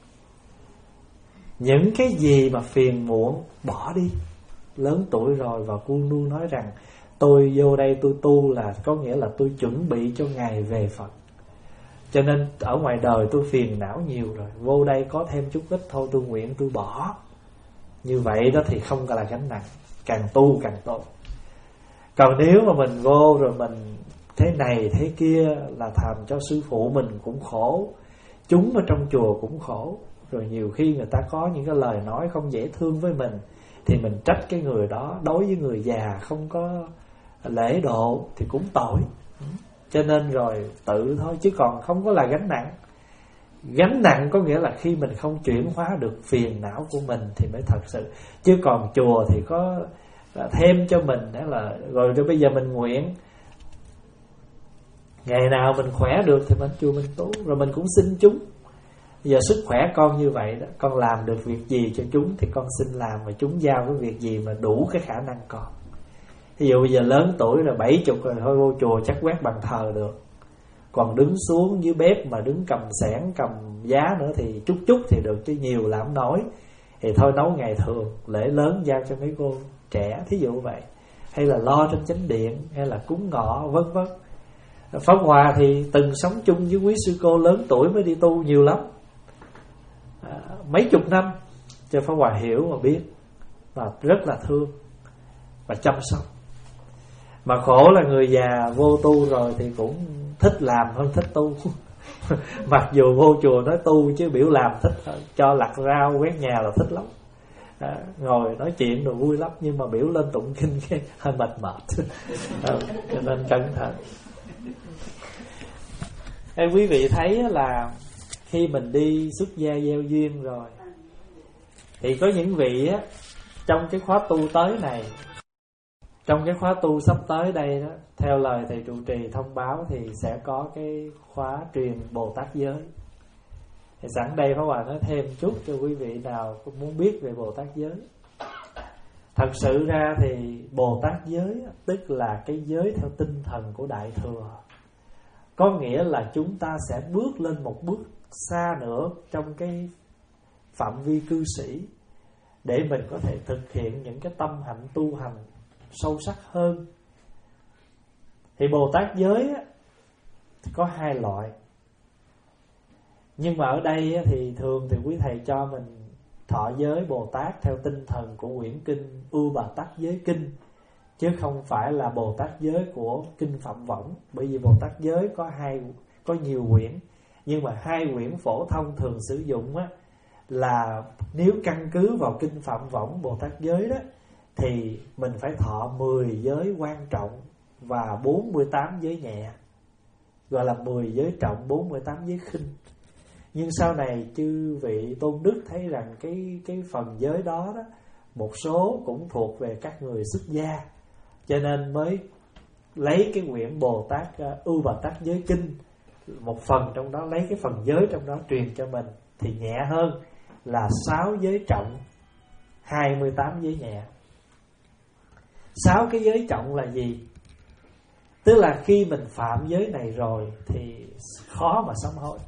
Những cái gì mà phiền muộn bỏ đi. Lớn tuổi rồi và luôn luôn nói rằng tôi vô đây tôi tu là có nghĩa là tôi chuẩn bị cho ngày về Phật. Cho nên ở ngoài đời tôi phiền não nhiều rồi, vô đây có thêm chút ít thôi tôi nguyện tôi bỏ. Như vậy đó thì không là gánh nặng, càng tu càng tốt. Còn nếu mà mình vô rồi mình thế này thế kia là làm cho sư phụ mình cũng khổ, chúng ở trong chùa cũng khổ. Rồi nhiều khi người ta có những cái lời nói không dễ thương với mình, thì mình trách cái người đó. Đối với người già không có lễ độ thì cũng tội. Cho nên rồi tự thôi, chứ còn không có là gánh nặng. Gánh nặng có nghĩa là khi mình không chuyển hóa được phiền não của mình thì mới thật sự. Chứ còn chùa thì có thêm cho mình đó là rồi, rồi bây giờ mình nguyện ngày nào mình khỏe được thì mình chùa mình tu. Rồi mình cũng xin chúng, giờ sức khỏe con như vậy đó, con làm được việc gì cho chúng thì con xin làm, mà chúng giao cái việc gì mà đủ cái khả năng con. Ví dụ bây giờ lớn tuổi rồi, bảy chục rồi, thôi vô chùa chắc quét bàn thờ được. Còn đứng xuống dưới bếp mà đứng cầm xẻng, cầm giá nữa thì chút chút thì được, chứ nhiều làm không nổi. Thì thôi nấu ngày thường, lễ lớn giao cho mấy cô trẻ, thí dụ vậy. Hay là lo trên chánh điện, hay là cúng ngọ, vân vân. Pháp Hòa thì từng sống chung với quý sư cô lớn tuổi mới đi tu nhiều lắm, à, mấy chục năm. Cho Pháp Hòa hiểu và biết, và rất là thương và chăm sóc. Mà khổ là người già vô tu rồi thì cũng thích làm hơn thích tu. Mặc dù vô chùa nói tu chứ biểu làm thích hơn. Cho lặt rau quét nhà là thích lắm, à, ngồi nói chuyện rồi vui lắm. Nhưng mà biểu lên tụng kinh cái hơi mệt mệt. À, cho nên cẩn thận. Ê, quý vị thấy là khi mình đi xuất gia gieo duyên rồi thì có những vị á, trong cái khóa tu tới này, trong cái khóa tu sắp tới đây đó, theo lời thầy trụ trì thông báo thì sẽ có cái khóa truyền Bồ Tát giới. Thì sẵn đây Pháp Hòa nói thêm chút cho quý vị nào muốn biết về Bồ Tát giới. Thật sự ra thì Bồ Tát giới tức là cái giới theo tinh thần của Đại Thừa. Có nghĩa là chúng ta sẽ bước lên một bước xa nữa trong cái phạm vi cư sĩ, để mình có thể thực hiện những cái tâm hạnh tu hành sâu sắc hơn. Thì Bồ Tát giới á, có hai loại. Nhưng mà ở đây á, thì thường thì quý thầy cho mình thọ giới Bồ Tát theo tinh thần của quyển kinh Ưu Bà Tát Giới Kinh, chứ không phải là Bồ Tát giới của kinh Phạm Võng. Bởi vì Bồ Tát giới có hai, có nhiều quyển, nhưng mà hai quyển phổ thông thường sử dụng á, là nếu căn cứ vào kinh Phạm Võng Bồ Tát giới đó thì mình phải thọ mười giới quan trọng và bốn mươi tám giới nhẹ, gọi là mười giới trọng, bốn mươi tám giới khinh. Nhưng sau này chư vị tôn đức thấy rằng cái cái phần giới đó, đó một số cũng thuộc về các người xuất gia, cho nên mới lấy cái quyển Bồ Tát uh, Ưu Bà Tát Giới Kinh, một phần trong đó lấy cái phần giới trong đó truyền cho mình, thì nhẹ hơn là sáu giới trọng, hai mươi tám giới nhẹ. Sáu cái giới trọng là gì? Tức là khi mình phạm giới này rồi thì khó mà sám hối.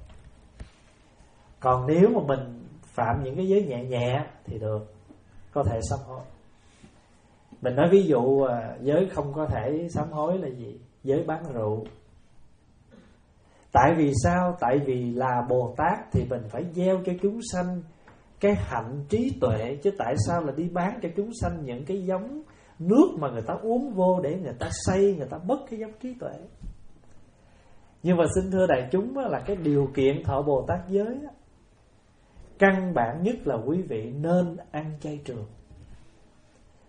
Còn nếu mà mình phạm những cái giới nhẹ nhẹ thì được, có thể sám hối. Mình nói ví dụ giới không có thể sám hối là gì? Giới bán rượu. Tại vì sao? Tại vì là Bồ Tát thì mình phải gieo cho chúng sanh cái hạnh trí tuệ, chứ tại sao là đi bán cho chúng sanh những cái giống nước mà người ta uống vô để người ta say, người ta mất cái giống trí tuệ. Nhưng mà xin thưa đại chúng là cái điều kiện thọ Bồ Tát giới, căn bản nhất là quý vị nên ăn chay trường.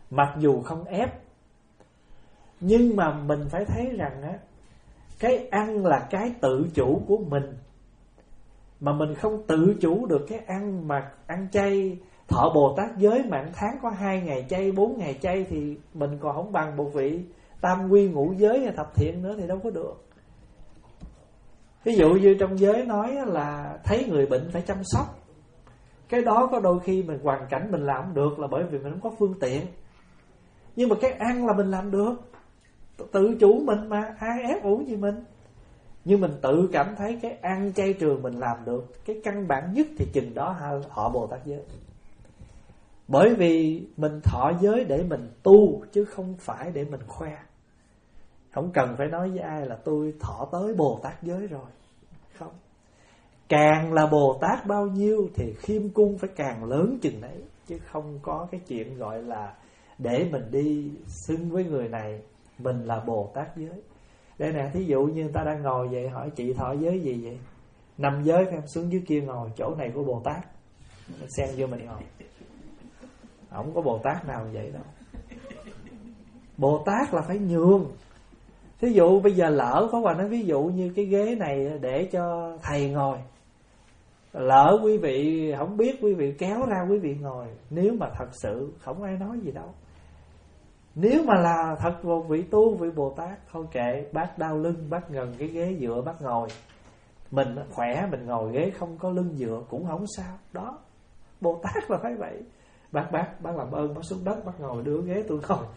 mặc dù không ép. Nhưng mà mình phải thấy rằng á, cái ăn là cái tự chủ của mình, mà mình không tự chủ được cái ăn. Mà ăn chay, thọ Bồ Tát giới mà ăn tháng có hai ngày chay, bốn ngày chay, thì mình còn không bằng một vị tam quy ngũ giới hay thập thiện nữa, thì đâu có được. Ví dụ như trong giới nói là thấy người bệnh phải chăm sóc, cái đó có đôi khi mình hoàn cảnh mình làm không được là bởi vì mình không có phương tiện. Nhưng mà cái ăn là mình làm được, tự chủ mình mà, ai ép uổng gì mình. Nhưng mình tự cảm thấy cái ăn chay trường mình làm được, cái căn bản nhất thì chừng đó họ Bồ Tát giới. Bởi vì mình thọ giới để mình tu, chứ không phải để mình khoe. Không cần phải nói với ai là tôi thọ tới Bồ Tát giới rồi. Không. Càng là Bồ Tát bao nhiêu thì khiêm cung phải càng lớn chừng đấy. Chứ không có cái chuyện gọi là để mình đi xưng với người này mình là Bồ Tát giới. Đây nè, thí dụ như người ta đang ngồi vậy, hỏi chị thọ giới gì vậy? Năm giới phải không? Xuống dưới kia ngồi, chỗ này của Bồ Tát, mình xen vô mình ngồi. Không có Bồ Tát nào vậy đâu. Bồ Tát là phải nhường. Thí dụ bây giờ lỡ có Hòa nói ví dụ như cái ghế này để cho thầy ngồi, lỡ quý vị không biết, quý vị kéo ra quý vị ngồi. Nếu mà thật sự không ai nói gì đâu. Nếu mà là thật một vị tu, vị Bồ Tát, thôi kệ, bác đau lưng, bác ngần cái ghế dựa bác ngồi. Mình khỏe, mình ngồi ghế không có lưng dựa cũng không sao. Đó, Bồ Tát là phải vậy. Bác, bác, bác làm ơn, bác xuống đất, bác ngồi đưa ghế tôi ngồi.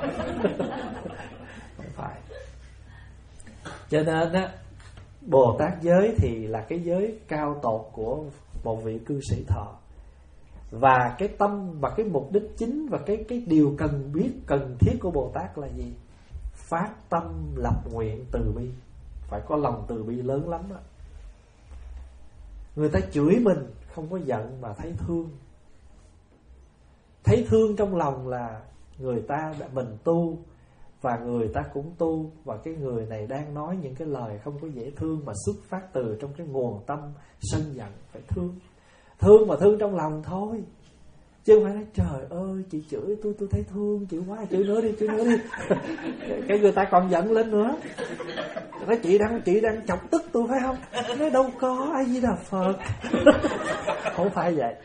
Không phải. Cho nên á, Bồ Tát giới thì là cái giới cao tột của một vị cư sĩ thọ. Và cái tâm và cái mục đích chính và cái cái điều cần biết, cần thiết của Bồ Tát là gì? Phát tâm lập nguyện từ bi. Phải có lòng từ bi lớn lắm đó. Người ta chửi mình không có giận mà thấy thương. Thấy thương trong lòng là người ta đã mình tu và người ta cũng tu, và cái người này đang nói những cái lời không có dễ thương mà xuất phát từ trong cái nguồn tâm sân giận. Phải thương. Thương mà thương trong lòng thôi, chứ không phải nói trời ơi chị chửi tôi, tôi thấy thương chị quá, chửi nữa đi, chửi nữa đi. Cái người ta còn giận lên nữa. Nói chị đang chị đang chọc tức tôi phải không? Nói đâu có, ai Di Đà Phật. Không phải vậy.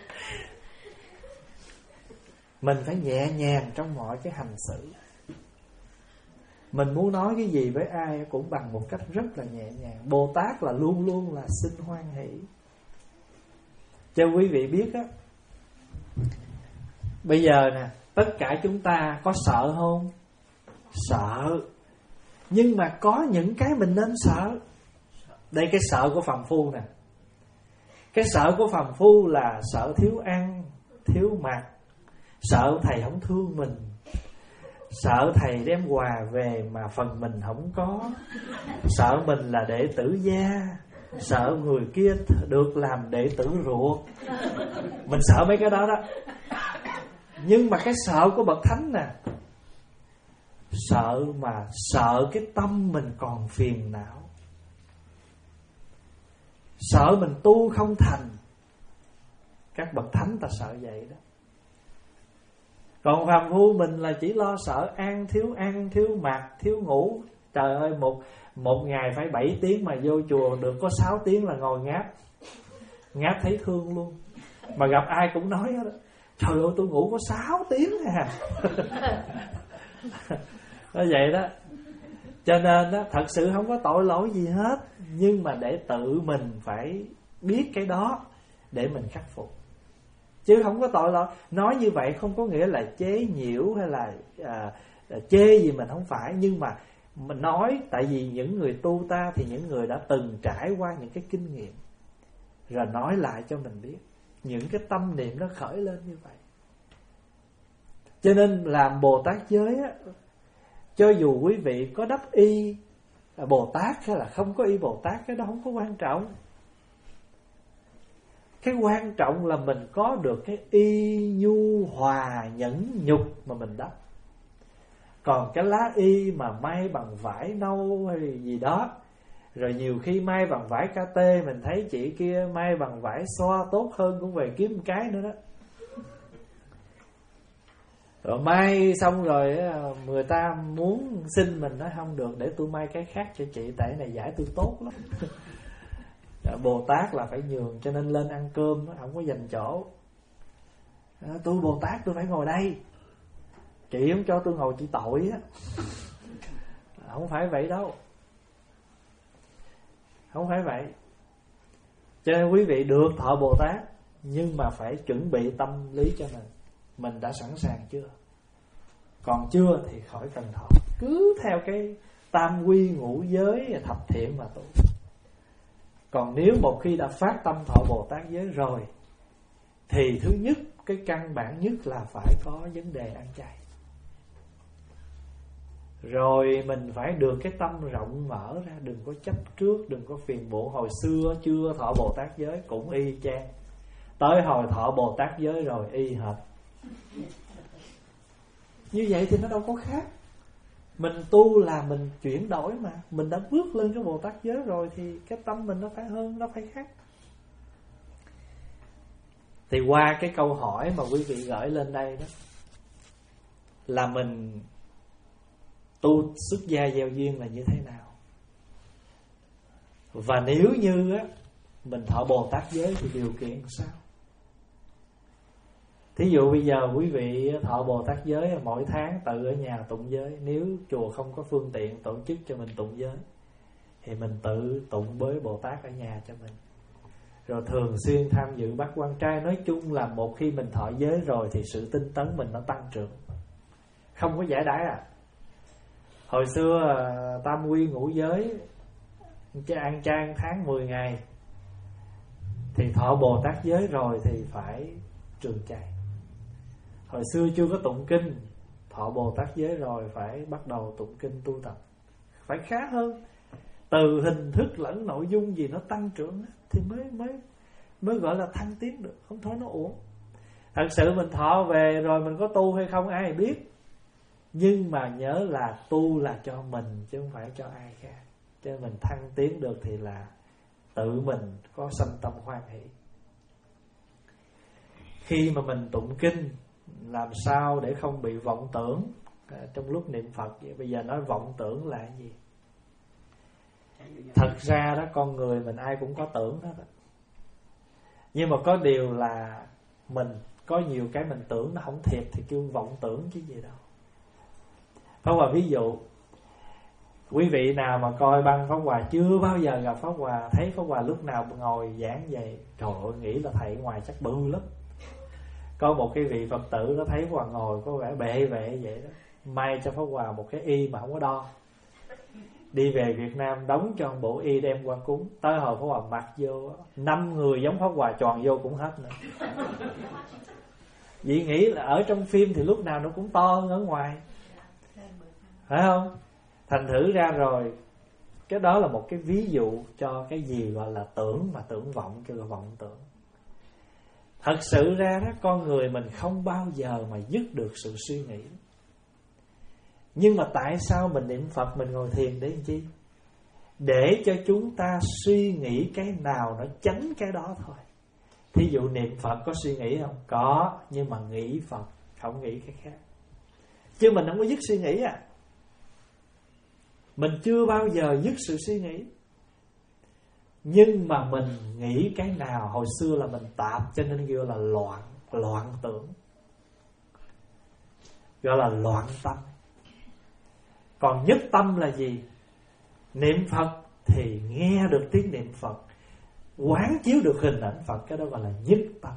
Mình phải nhẹ nhàng trong mọi cái hành xử. Mình muốn nói cái gì với ai cũng bằng một cách rất là nhẹ nhàng. Bồ Tát là luôn luôn là xin hoan hỷ. Cho quý vị biết á, bây giờ nè, tất cả chúng ta có sợ không? Sợ. Nhưng mà có những cái mình nên sợ. Đây cái sợ của phàm phu nè. Cái sợ của phàm phu là sợ thiếu ăn, thiếu mặc, sợ thầy không thương mình, sợ thầy đem quà về mà phần mình không có, sợ mình là đệ tử gia, sợ người kia được làm đệ tử ruột. Mình sợ mấy cái đó đó. Nhưng mà cái sợ của bậc thánh nè, sợ mà sợ cái tâm mình còn phiền não, sợ mình tu không thành. Các bậc thánh ta sợ vậy đó. Còn phàm phu mình là chỉ lo sợ ăn, thiếu ăn, thiếu mặc, thiếu ngủ. Trời ơi, một một ngày phải bảy tiếng mà vô chùa được có sáu tiếng là ngồi ngáp. Ngáp thấy thương luôn. Mà gặp ai cũng nói đó, trời ơi tôi ngủ có sáu tiếng à. Nó vậy đó. Cho nên đó, thật sự không có tội lỗi gì hết. Nhưng mà để tự mình phải biết cái đó để mình khắc phục. Chứ không có tội lỗi. Nói như vậy không có nghĩa là chế nhiễu hay là à, chê gì mình, không phải. Nhưng mà mình nói, tại vì những người tu ta thì những người đã từng trải qua những cái kinh nghiệm, rồi nói lại cho mình biết những cái tâm niệm nó khởi lên như vậy. Cho nên làm Bồ Tát giới á, cho dù quý vị có đắp y Bồ Tát hay là không có y Bồ Tát, cái đó không có quan trọng. Cái quan trọng là mình có được cái y nhu hòa nhẫn nhục mà mình đắp. Còn cái lá y mà may bằng vải nâu hay gì đó, rồi nhiều khi may bằng vải ca tê, mình thấy chị kia may bằng vải xoa tốt hơn, cũng về kiếm một cái nữa đó. Rồi may xong rồi người ta muốn xin mình, nói không được, để tôi may cái khác cho chị, tại này giải tôi tốt lắm. Bồ Tát là phải nhường, cho nên lên ăn cơm nó không có dành chỗ. Tôi Bồ Tát tôi phải ngồi đây, chị không cho tôi ngồi chị tội á. Không phải vậy đâu, không phải vậy. Cho nên quý vị được thọ Bồ Tát, nhưng mà phải chuẩn bị tâm lý cho mình. Mình đã sẵn sàng chưa? Còn chưa thì khỏi cần thọ. Cứ theo cái tam quy ngũ giới thập thiện mà tu. Còn nếu một khi đã phát tâm thọ Bồ Tát giới rồi, thì thứ nhất, cái căn bản nhất là phải có vấn đề ăn chay. Rồi mình phải được cái tâm rộng mở ra, đừng có chấp trước, đừng có phiền muộn. Hồi xưa chưa thọ Bồ Tát giới cũng y chang, tới hồi thọ Bồ Tát giới rồi y hệt. Như vậy thì nó đâu có khác. Mình tu là mình chuyển đổi mà. Mình đã bước lên cái Bồ Tát giới rồi thì cái tâm mình nó phải hơn, nó phải khác. Thì qua cái câu hỏi mà quý vị gửi lên đây đó, là mình tu xuất gia gieo duyên là như thế nào. Và nếu như á, mình thọ Bồ Tát giới thì điều kiện sao? Thí dụ bây giờ quý vị thọ Bồ Tát giới, mỗi tháng tự ở nhà tụng giới. Nếu chùa không có phương tiện tổ chức cho mình tụng giới, thì mình tự tụng với Bồ Tát ở nhà cho mình. Rồi thường xuyên tham dự bát quan trai. Nói chung là một khi mình thọ giới rồi thì sự tinh tấn mình nó tăng trưởng, không có giải đãi à. Hồi xưa tam quy ngũ giới, chứ ăn chay tháng mười ngày, thì thọ Bồ Tát giới rồi thì phải trường chay. Hồi xưa chưa có tụng kinh, thọ Bồ Tát giới rồi phải bắt đầu tụng kinh tu tập, phải khá hơn. Từ hình thức lẫn nội dung gì nó tăng trưởng thì mới mới mới gọi là thăng tiến được, không thôi nó uổng. Thật sự mình thọ về rồi mình có tu hay không ai biết, nhưng mà nhớ là tu là cho mình chứ không phải cho ai khác. Cho mình thăng tiến được thì là tự mình có sanh tâm hoan hỷ. Khi mà mình tụng kinh, làm sao để không bị vọng tưởng à, trong lúc niệm Phật vậy? Bây giờ nói vọng tưởng là cái gì? Thật ra đó, con người mình ai cũng có tưởng đó, đó. Nhưng mà có điều là mình có nhiều cái mình tưởng nó không thiệt thì kêu vọng tưởng chứ gì đâu. Pháp Hòa ví dụ, quý vị nào mà coi băng Pháp Hòa chưa bao giờ gặp Pháp Hòa, thấy Pháp Hòa lúc nào ngồi giảng vậy, trời ơi, nghĩ là thầy ngoài chắc bự lắm. Có một cái vị Phật tử nó thấy Pháp Hòa ngồi có vẻ bệ vệ vậy đó, may cho Pháp Hòa một cái y mà không có đo. Đi về Việt Nam đóng cho một bộ y đem qua cúng. Tới hồi Pháp Hòa mặc vô, năm người giống Pháp Hòa tròn vô cũng hết nữa. Vì nghĩ là ở trong phim thì lúc nào nó cũng to hơn ở ngoài, phải không? Thành thử ra rồi, cái đó là một cái ví dụ cho cái gì gọi là tưởng mà tưởng vọng, kêu là vọng tưởng. Thật sự ra đó, con người mình không bao giờ mà dứt được sự suy nghĩ. Nhưng mà tại sao mình niệm Phật, mình ngồi thiền để làm chi? Để cho chúng ta suy nghĩ cái nào nó tránh cái đó thôi. Thí dụ niệm Phật có suy nghĩ không? Có, nhưng mà nghĩ Phật, không nghĩ cái khác. Chứ mình không có dứt suy nghĩ à. Mình chưa bao giờ dứt sự suy nghĩ. Nhưng mà mình nghĩ cái nào, hồi xưa là mình tạp, cho nên gọi là loạn, loạn tưởng, gọi là loạn tâm. Còn nhất tâm là gì? Niệm Phật thì nghe được tiếng niệm Phật, quán chiếu được hình ảnh Phật, cái đó gọi là nhất tâm.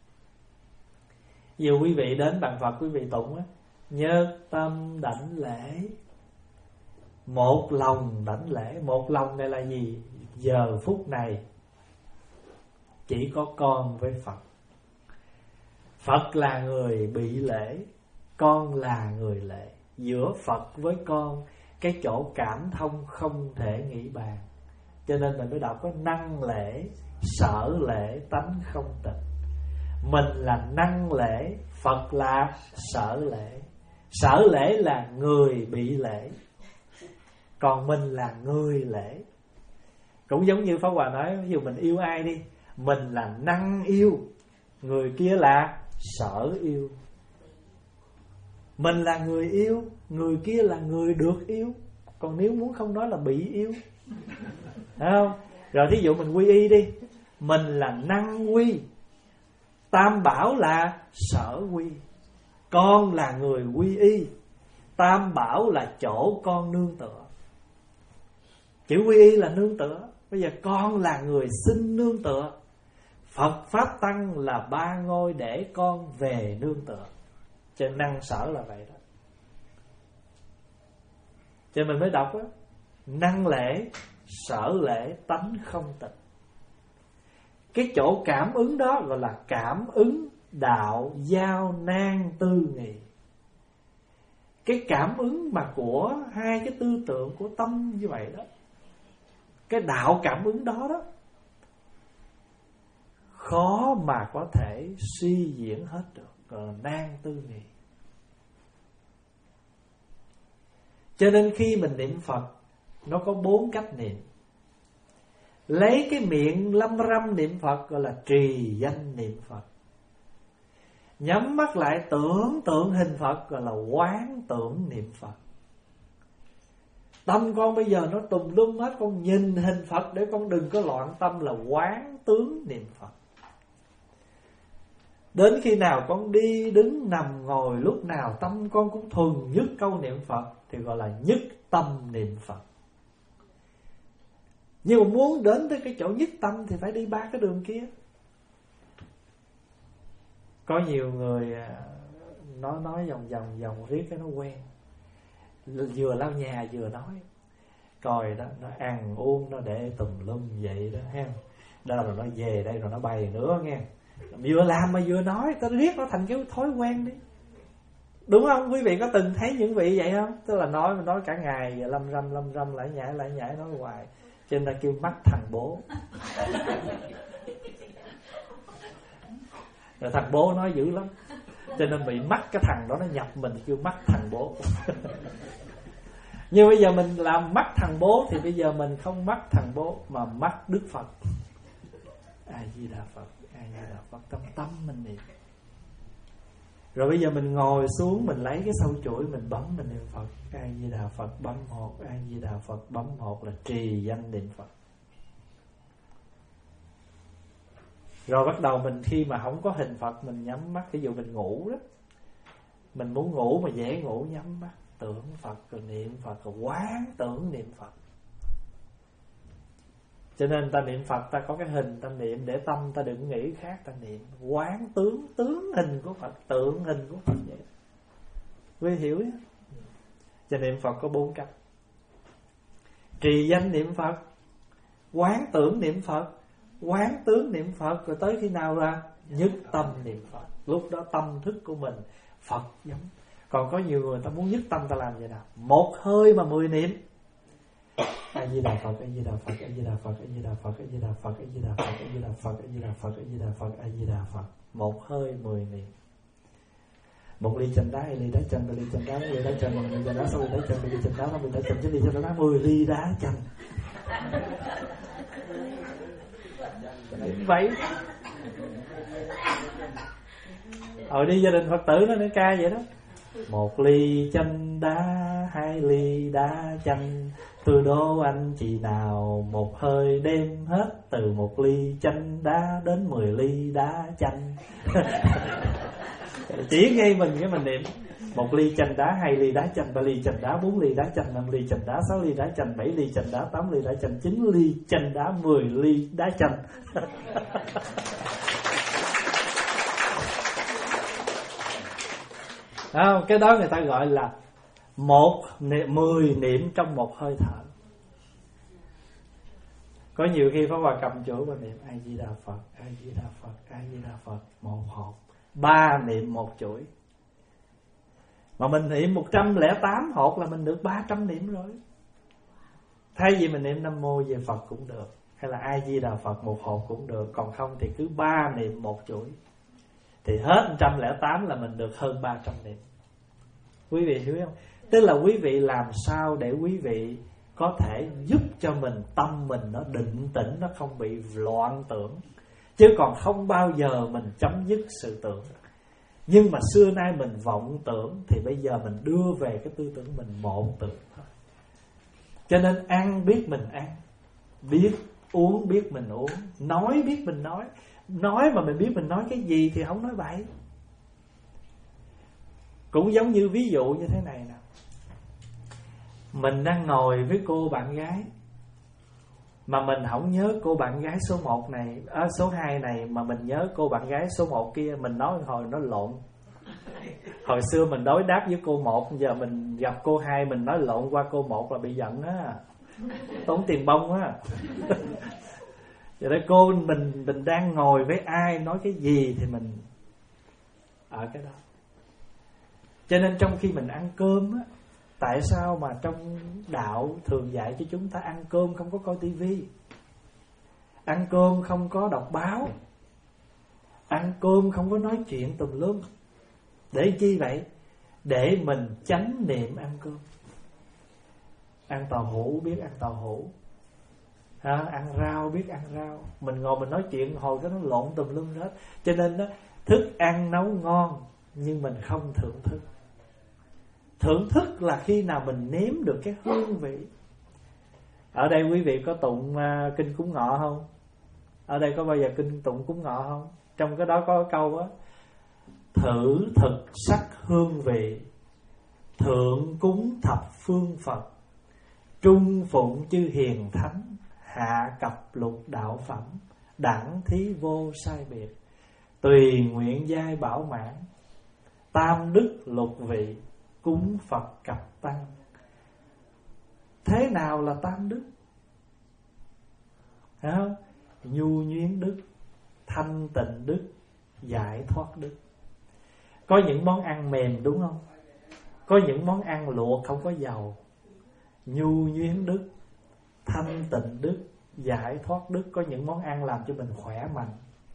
Dù quý vị đến bàn Phật, quý vị tụng á, nhất tâm đảnh lễ, một lòng đảnh lễ. Một lòng này là gì? Giờ phút này chỉ có con với Phật. Phật là người bị lễ, con là người lễ. Giữa Phật với con, cái chỗ cảm thông không thể nghĩ bàn. Cho nên mình mới đọc có năng lễ, sở lễ, tánh không tịnh. Mình là năng lễ, Phật là sở lễ. Sở lễ là người bị lễ, còn mình là người lễ. Cũng giống như Pháp Hòa nói, ví dụ mình yêu ai đi, mình là năng yêu, người kia là sở yêu. Mình là người yêu, người kia là người được yêu. Còn nếu muốn không nói là bị yêu, phải không? Rồi thí dụ mình quy y đi, mình là năng quy, Tam Bảo là sở quy, con là người quy y, Tam Bảo là chỗ con nương tựa. Chữ quy y là nương tựa. Bây giờ con là người xin nương tựa. Phật Pháp Tăng là ba ngôi để con về nương tựa. Cho nên năng sở là vậy đó. Cho nên mình mới đọc đó, năng lễ, sở lễ, tánh không tịch. Cái chỗ cảm ứng đó gọi là cảm ứng đạo giao nan tư nghị. Cái cảm ứng mà của hai cái tư tưởng của tâm như vậy đó, cái đạo cảm ứng đó đó, khó mà có thể suy diễn hết được, gọi là nan tư nghị. Cho nên khi mình niệm Phật, nó có bốn cách niệm. Lấy cái miệng lâm râm niệm Phật gọi là trì danh niệm Phật. Nhắm mắt lại tưởng tượng hình Phật gọi là quán tưởng niệm Phật. Tâm con bây giờ nó tùm lum hết, con nhìn hình Phật để con đừng có loạn tâm là quán tướng niệm Phật. Đến khi nào con đi đứng nằm ngồi, lúc nào tâm con cũng thuần nhất câu niệm Phật thì gọi là nhất tâm niệm Phật. Nhưng mà muốn đến tới cái chỗ nhất tâm thì phải đi ba cái đường kia. Có nhiều người nó nói vòng vòng vòng riết cái nó quen, vừa lau nhà vừa nói. Coi đó, nó ăn uống nó để tùm lum vậy đó ha. Đó rồi nó về đây rồi nó bày nữa nghe. Vừa làm mà vừa nói, ta riết nó thành cái thói quen đi. Đúng không? Quý vị có từng thấy những vị vậy không? Tức là nói nói cả ngày lâm râm lâm râm lại nhảy lại nhảy nói hoài. Cho nên ta kêu mắt thằng bố. Rồi thằng bố nói dữ lắm, cho nên bị mắt cái thằng đó nó nhập mình, kêu mắt thằng bố. Nhưng bây giờ mình làm mắt thằng bố thì bây giờ mình không mắt thằng bố mà mắt Đức Phật. A Di Đà Phật, A Di Đà Phật, tâm tâm mình niệm. Rồi bây giờ mình ngồi xuống, mình lấy cái sâu chuỗi mình bấm mình niệm Phật. A Di Đà Phật bấm một, A Di Đà Phật bấm một là trì danh niệm Phật. Rồi bắt đầu mình khi mà không có hình Phật mình nhắm mắt. Ví dụ mình ngủ đó, mình muốn ngủ mà dễ ngủ, nhắm mắt tưởng Phật rồi niệm Phật rồi quán tưởng niệm Phật. Cho nên ta niệm Phật ta có cái hình ta niệm để tâm ta đừng nghĩ khác, ta niệm quán tướng, tướng hình của Phật, tượng hình của Phật vậy. Quý hiểu nhé. Cho niệm Phật có bốn cách: trì danh niệm Phật, quán tưởng niệm Phật, quán tướng niệm Phật, rồi tới khi nào ra nhất tâm niệm Phật. Lúc đó tâm thức của mình Phật giống. Còn có nhiều người ta muốn nhất tâm ta làm vậy nào? Một hơi mà mười niệm. A Di Đà Phật, A Di Đà Phật, A Di Đà Phật, A Di Đà Phật, A Di Đà Phật, A Di Đà Phật, A Di Đà Phật, A Di Đà Phật, A Di Đà Phật, A Di Đà Phật. Một hơi mười niệm. Một ly chanh đá, hai ly đá chanh, ba ly chanh đá, ba ly đá chanh, một ly chanh đá, sáu ly đá chanh, ba ly chanh đá, năm ly đá chanh, chín ly chanh đá, mười ly đá chanh. Vậy hồi đi gia đình Phật tử nó nữa ca vậy đó. Một ly chanh đá, hai ly đá chanh, tôi đố anh chị nào một hơi đem hết từ một ly chanh đá đến mười ly đá chanh. Chỉ ngay mình cái mình niệm một ly chanh đá, hai ly đá chanh, ba ly chanh đá, bốn ly đá chanh, năm ly chanh đá, sáu ly đá chanh, bảy ly chanh đá, tám ly đá chanh, chín ly chanh đá, mười ly đá chanh. À, cái đó người ta gọi là một niệm, mười niệm trong một hơi thở. Có nhiều khi Pháp Hòa cầm chuỗi và niệm A Di Đà Phật, A Di Đà Phật, A Di Đà Phật một hộp, ba niệm một chuỗi. Mà mình niệm một trăm lẻ tám hộp là mình được ba trăm niệm rồi. Thay vì mình niệm Nam Mô về Phật cũng được, hay là A Di Đà Phật một hộp cũng được. Còn không thì cứ ba niệm một chuỗi, thì hết một trăm lẻ tám là mình được hơn ba trăm niệm. Quý vị hiểu không? Tức là quý vị làm sao để quý vị có thể giúp cho mình, tâm mình nó định tĩnh, nó không bị loạn tưởng. Chứ còn không bao giờ mình chấm dứt sự tưởng. Nhưng mà xưa nay mình vọng tưởng, thì bây giờ mình đưa về cái tư tưởng mình mộn tưởng thôi. Cho nên ăn biết mình ăn, biết uống biết mình uống, nói biết mình nói. Nói mà mình biết mình nói cái gì thì không nói bậy. Cũng giống như ví dụ như thế này nè, mình đang ngồi với cô bạn gái, mà mình không nhớ cô bạn gái số một này, à, số hai này, mà mình nhớ cô bạn gái số một kia. Mình nói hồi nó lộn. Hồi xưa mình đối đáp với cô một, giờ mình gặp cô hai mình nói lộn qua cô một là bị giận á, tốn tiền bông á. Vậy đó, cô mình mình đang ngồi với ai, nói cái gì thì mình ở cái đó. Cho nên trong khi mình ăn cơm á, tại sao mà trong đạo thường dạy cho chúng ta ăn cơm không có coi tivi, ăn cơm không có đọc báo, ăn cơm không có nói chuyện tùm lum? Để chi vậy? Để mình chánh niệm ăn cơm. Ăn tàu hũ biết ăn tàu hũ, ha, ăn rau biết ăn rau. Mình ngồi mình nói chuyện hồi cái nó lộn tùm lum hết. Cho nên đó, thức ăn nấu ngon nhưng mình không thưởng thức. Thưởng thức là khi nào mình nếm được cái hương vị. Ở đây quý vị có tụng uh, kinh cúng ngọ không? Ở đây có bao giờ kinh tụng cúng ngọ không? Trong cái đó có câu á: thử thực sắc hương vị, thượng cúng thập phương Phật, trung phụng chư hiền thánh, hạ cập lục đạo phẩm, đẳng thí vô sai biệt, tùy nguyện giai bảo mãn, tam đức lục vị, cúng Phật cập tăng. Thế nào là tam đức? Thấy không? Nhu nhuyến đức, thanh tịnh đức, giải thoát đức. Có những món ăn mềm đúng không? Có những món ăn luộc không có dầu. Nhu nhuyến đức, thanh tịnh đức, giải thoát đức. Có những món ăn làm cho mình khỏe mạnh.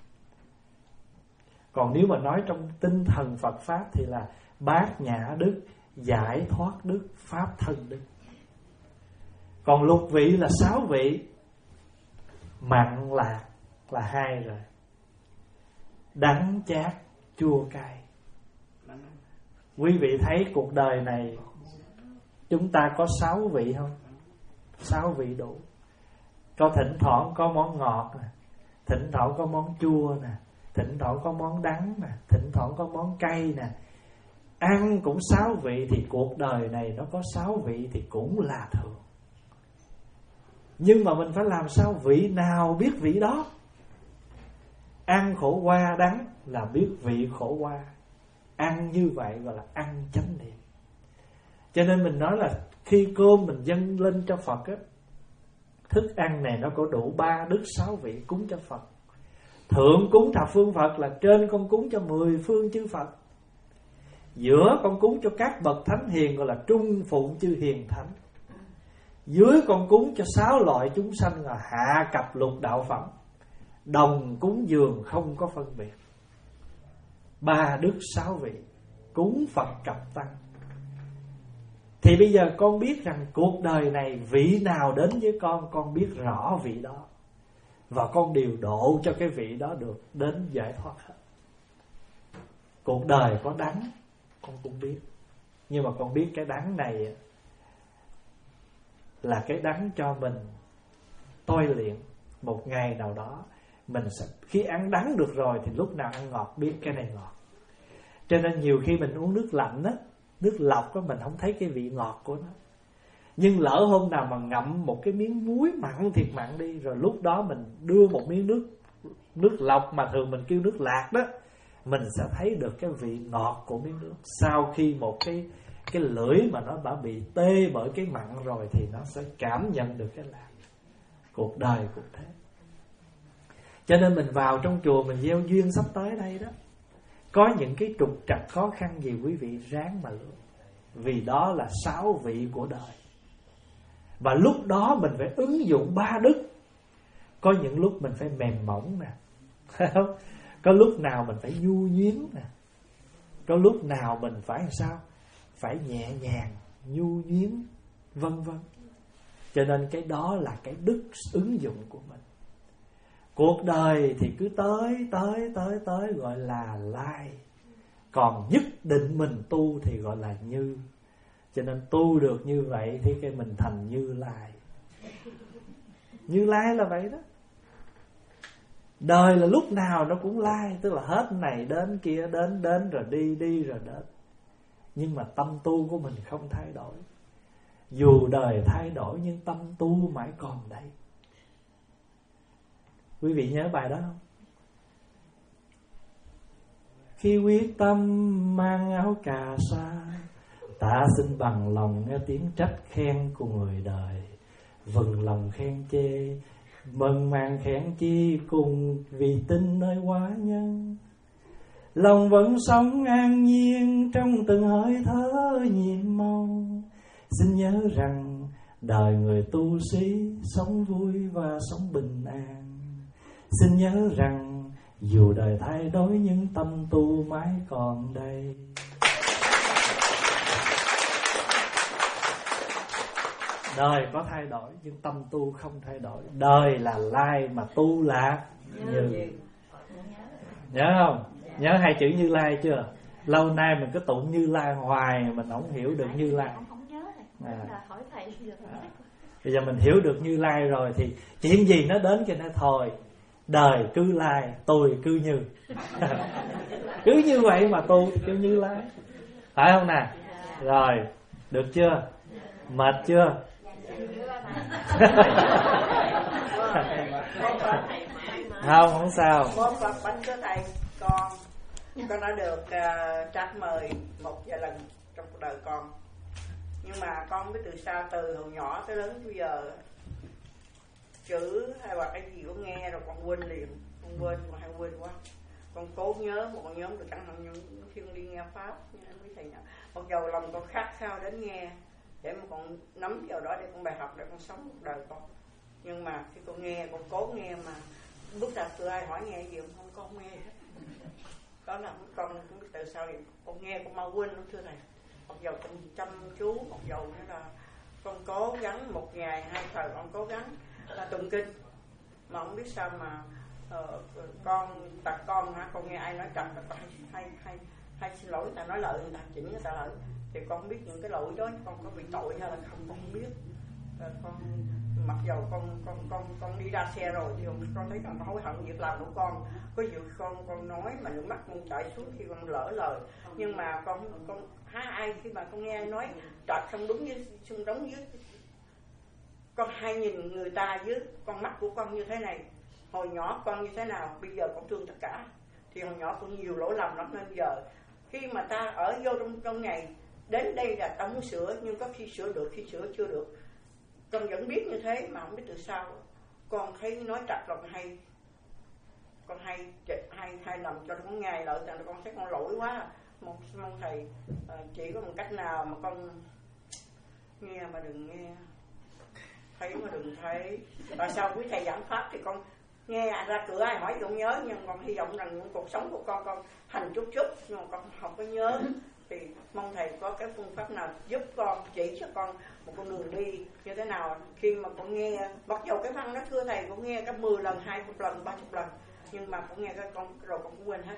Còn nếu mà nói trong tinh thần Phật Pháp thì là bát nhã đức, giải thoát đức, pháp thân đức. Còn lục vị là sáu vị. Mặn lạc là hai rồi, đắng chát chua cay. Quý vị thấy cuộc đời này chúng ta có sáu vị không? Sáu vị đủ. Có thỉnh thoảng có món ngọt nè, thỉnh thoảng có món chua nè, thỉnh thoảng có món đắng nè, thỉnh thoảng có món cay nè. Ăn cũng sáu vị, thì cuộc đời này nó có sáu vị thì cũng là thường. Nhưng mà mình phải làm sao vị nào biết vị đó. Ăn khổ qua đắng là biết vị khổ qua. Ăn như vậy gọi là ăn chánh niệm. Cho nên mình nói là khi cơm mình dâng lên cho Phật á, thức ăn này nó có đủ ba đức sáu vị cúng cho Phật. Thượng cúng thập phương Phật là trên con cúng cho mười phương chư Phật. Giữa con cúng cho các bậc thánh hiền gọi là trung phụng chư hiền thánh. Dưới con cúng cho sáu loại chúng sanh là hạ cập lục đạo phẩm. Đồng cúng dường không có phân biệt. Ba đức sáu vị cúng Phật cập tăng. Thì bây giờ con biết rằng cuộc đời này vị nào đến với con, con biết rõ vị đó, và con điều độ cho cái vị đó được đến giải thoát hết. Cuộc đời có đắng con cũng biết, nhưng mà con biết cái đắng này là cái đắng cho mình tôi luyện. Một ngày nào đó mình sẽ, khi ăn đắng được rồi thì lúc nào ăn ngọt biết cái này ngọt. Cho nên nhiều khi mình uống nước lạnh á, nước lọc á, mình không thấy cái vị ngọt của nó. Nhưng lỡ hôm nào mà ngậm một cái miếng muối mặn thiệt mặn đi, rồi lúc đó mình đưa một miếng nước nước lọc mà thường mình kêu nước lạc đó, mình sẽ thấy được cái vị ngọt của miếng nước. Sau khi một cái cái lưỡi mà nó đã bị tê bởi cái mặn rồi thì nó sẽ cảm nhận được cái lạc. Cuộc đời cũng thế. Cho nên mình vào trong chùa mình gieo duyên sắp tới đây đó, có những cái trục trặc khó khăn gì quý vị ráng mà lượt, vì đó là sáu vị của đời. Và lúc đó mình phải ứng dụng ba đức. Có những lúc mình phải mềm mỏng nè, có lúc nào mình phải nhu nhuyến nè, có lúc nào mình phải làm sao, phải nhẹ nhàng, nhu nhuyến, vân vân. Cho nên cái đó là cái đức ứng dụng của mình. Cuộc đời thì cứ tới tới tới tới gọi là lai, Còn nhất định mình tu thì gọi là như. Cho nên tu được như vậy thì cái mình thành Như Lai. Như Lai là vậy đó. Đời là lúc nào nó cũng lai, tức là hết này đến kia, đến đến rồi đi, đi rồi đến. Nhưng mà tâm tu của mình không thay đổi. Dù đời thay đổi nhưng tâm tu mãi còn đây. Quý vị nhớ bài đó không? Khi quyết tâm mang áo cà sa, ta xin bằng lòng nghe tiếng trách khen của người đời. Vừng lòng khen chê, mừng màng khen chi, cùng vì tin nơi hóa nhân. Lòng vẫn sống an nhiên trong từng hơi thở nhiệm mong. Xin nhớ rằng đời người tu sĩ sống vui và sống bình an. Xin nhớ rằng dù đời thay đổi nhưng tâm tu mãi còn đây. Đời có thay đổi nhưng tâm tu không thay đổi. Đời là lai mà tu là như. Nhớ không? Nhớ hai chữ Như Lai chưa? Lâu nay mình cứ tụng Như Lai hoài mình không hiểu được Như Lai. À. Bây giờ mình hiểu được Như Lai rồi thì chuyện gì nó đến cho nó thôi. Đời cứ lai, tôi cứ như. Cứ như vậy mà tu kêu Như Lai. Phải không nè? Rồi, được chưa? Mệt chưa? Không, không sao. Món Phật bánh cho thầy con. Con đã được uh, trác mời một vài lần trong cuộc đời con. Nhưng mà con không biết từ sao, từ hồi nhỏ tới lớn bây giờ, chữ hay là cái gì cũng nghe rồi con quên liền. Con quên, con hay quên quá. Con cố nhớ một con nhóm được chẳng hạn những khi con đi nghe Pháp, với thầy nhỏ. Mặc dầu lòng con khát khao đến nghe, để mà con nắm vào đó để con bài học, để con sống một đời con. Nhưng mà khi con nghe, con cố nghe mà bước ra cửa ai hỏi nghe gì không, không con nghe hết. Đó là con không biết tại sao thì con nghe con mau quên lắm thưa thầy. Mặc dầu con chăm chú, mặc dầu nữa là con cố gắng một ngày hai thời con cố gắng là tụng kinh, mà không biết sao mà uh, con tật con hả, con nghe ai nói trật hay hay hay hay xin lỗi người ta nói lợi người ta chỉnh người ta lợi thì con không biết những cái lỗi đó con có bị tội hay là không, con không biết. Uh, con mặc dầu con con con con đi ra xe rồi thì con thấy con hối hận việc làm của con. Có nhiều con con nói mà nước mắt con chảy xuống khi con lỡ lời, nhưng mà con con há ai khi mà con nghe nói trật không đúng với không đúng với con, hay nhìn người ta với con mắt của con như thế này. Hồi nhỏ con như thế nào, bây giờ con thương tất cả. Thì hồi nhỏ con nhiều lỗi lầm lắm, nên giờ khi mà ta ở vô trong trong ngày đến đây là ta muốn sửa, nhưng có khi sửa được, khi sửa chưa được. Con vẫn biết như thế mà không biết từ sao con thấy nói trật là con hay con hay hay hay làm cho con ngày lợi, tại con thấy con lỗi quá. Mong, mong thầy uh, chỉ có một cách nào mà con nghe mà đừng nghe, thấy mà đừng thấy. Và sau quý thầy giảng pháp thì con nghe ra cửa ai hỏi con nhớ, nhưng con hy vọng rằng những cuộc sống của con con hành chút chút nhưng mà con không có nhớ. Thì mong thầy có cái phương pháp nào giúp con, chỉ cho con một con đường đi như thế nào khi mà con nghe, mặc dầu cái văn đó thưa thầy con nghe cả mười lần, hai mươi lần, ba mươi lần, nhưng mà con nghe cái con rồi con cũng quên hết.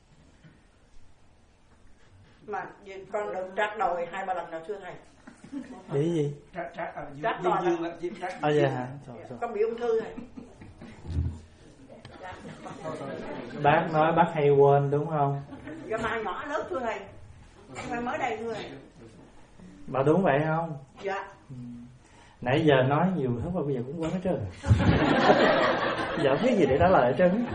Mà con được trác đòi hai ba lần nào thưa thầy. Để gì? Trác trác ở trác đòi là à dạ hả? Con bị ung thư rồi. Bác nói bác hay quên đúng không? Dạ mà nhỏ lớn thưa thầy, không phải mới đây thưa thầy. Bà đúng vậy không? Dạ. Ừ. Nãy giờ nói nhiều thứ mà bây giờ cũng quên hết trơn. Giờ không biết gì để trả lời hết trơn.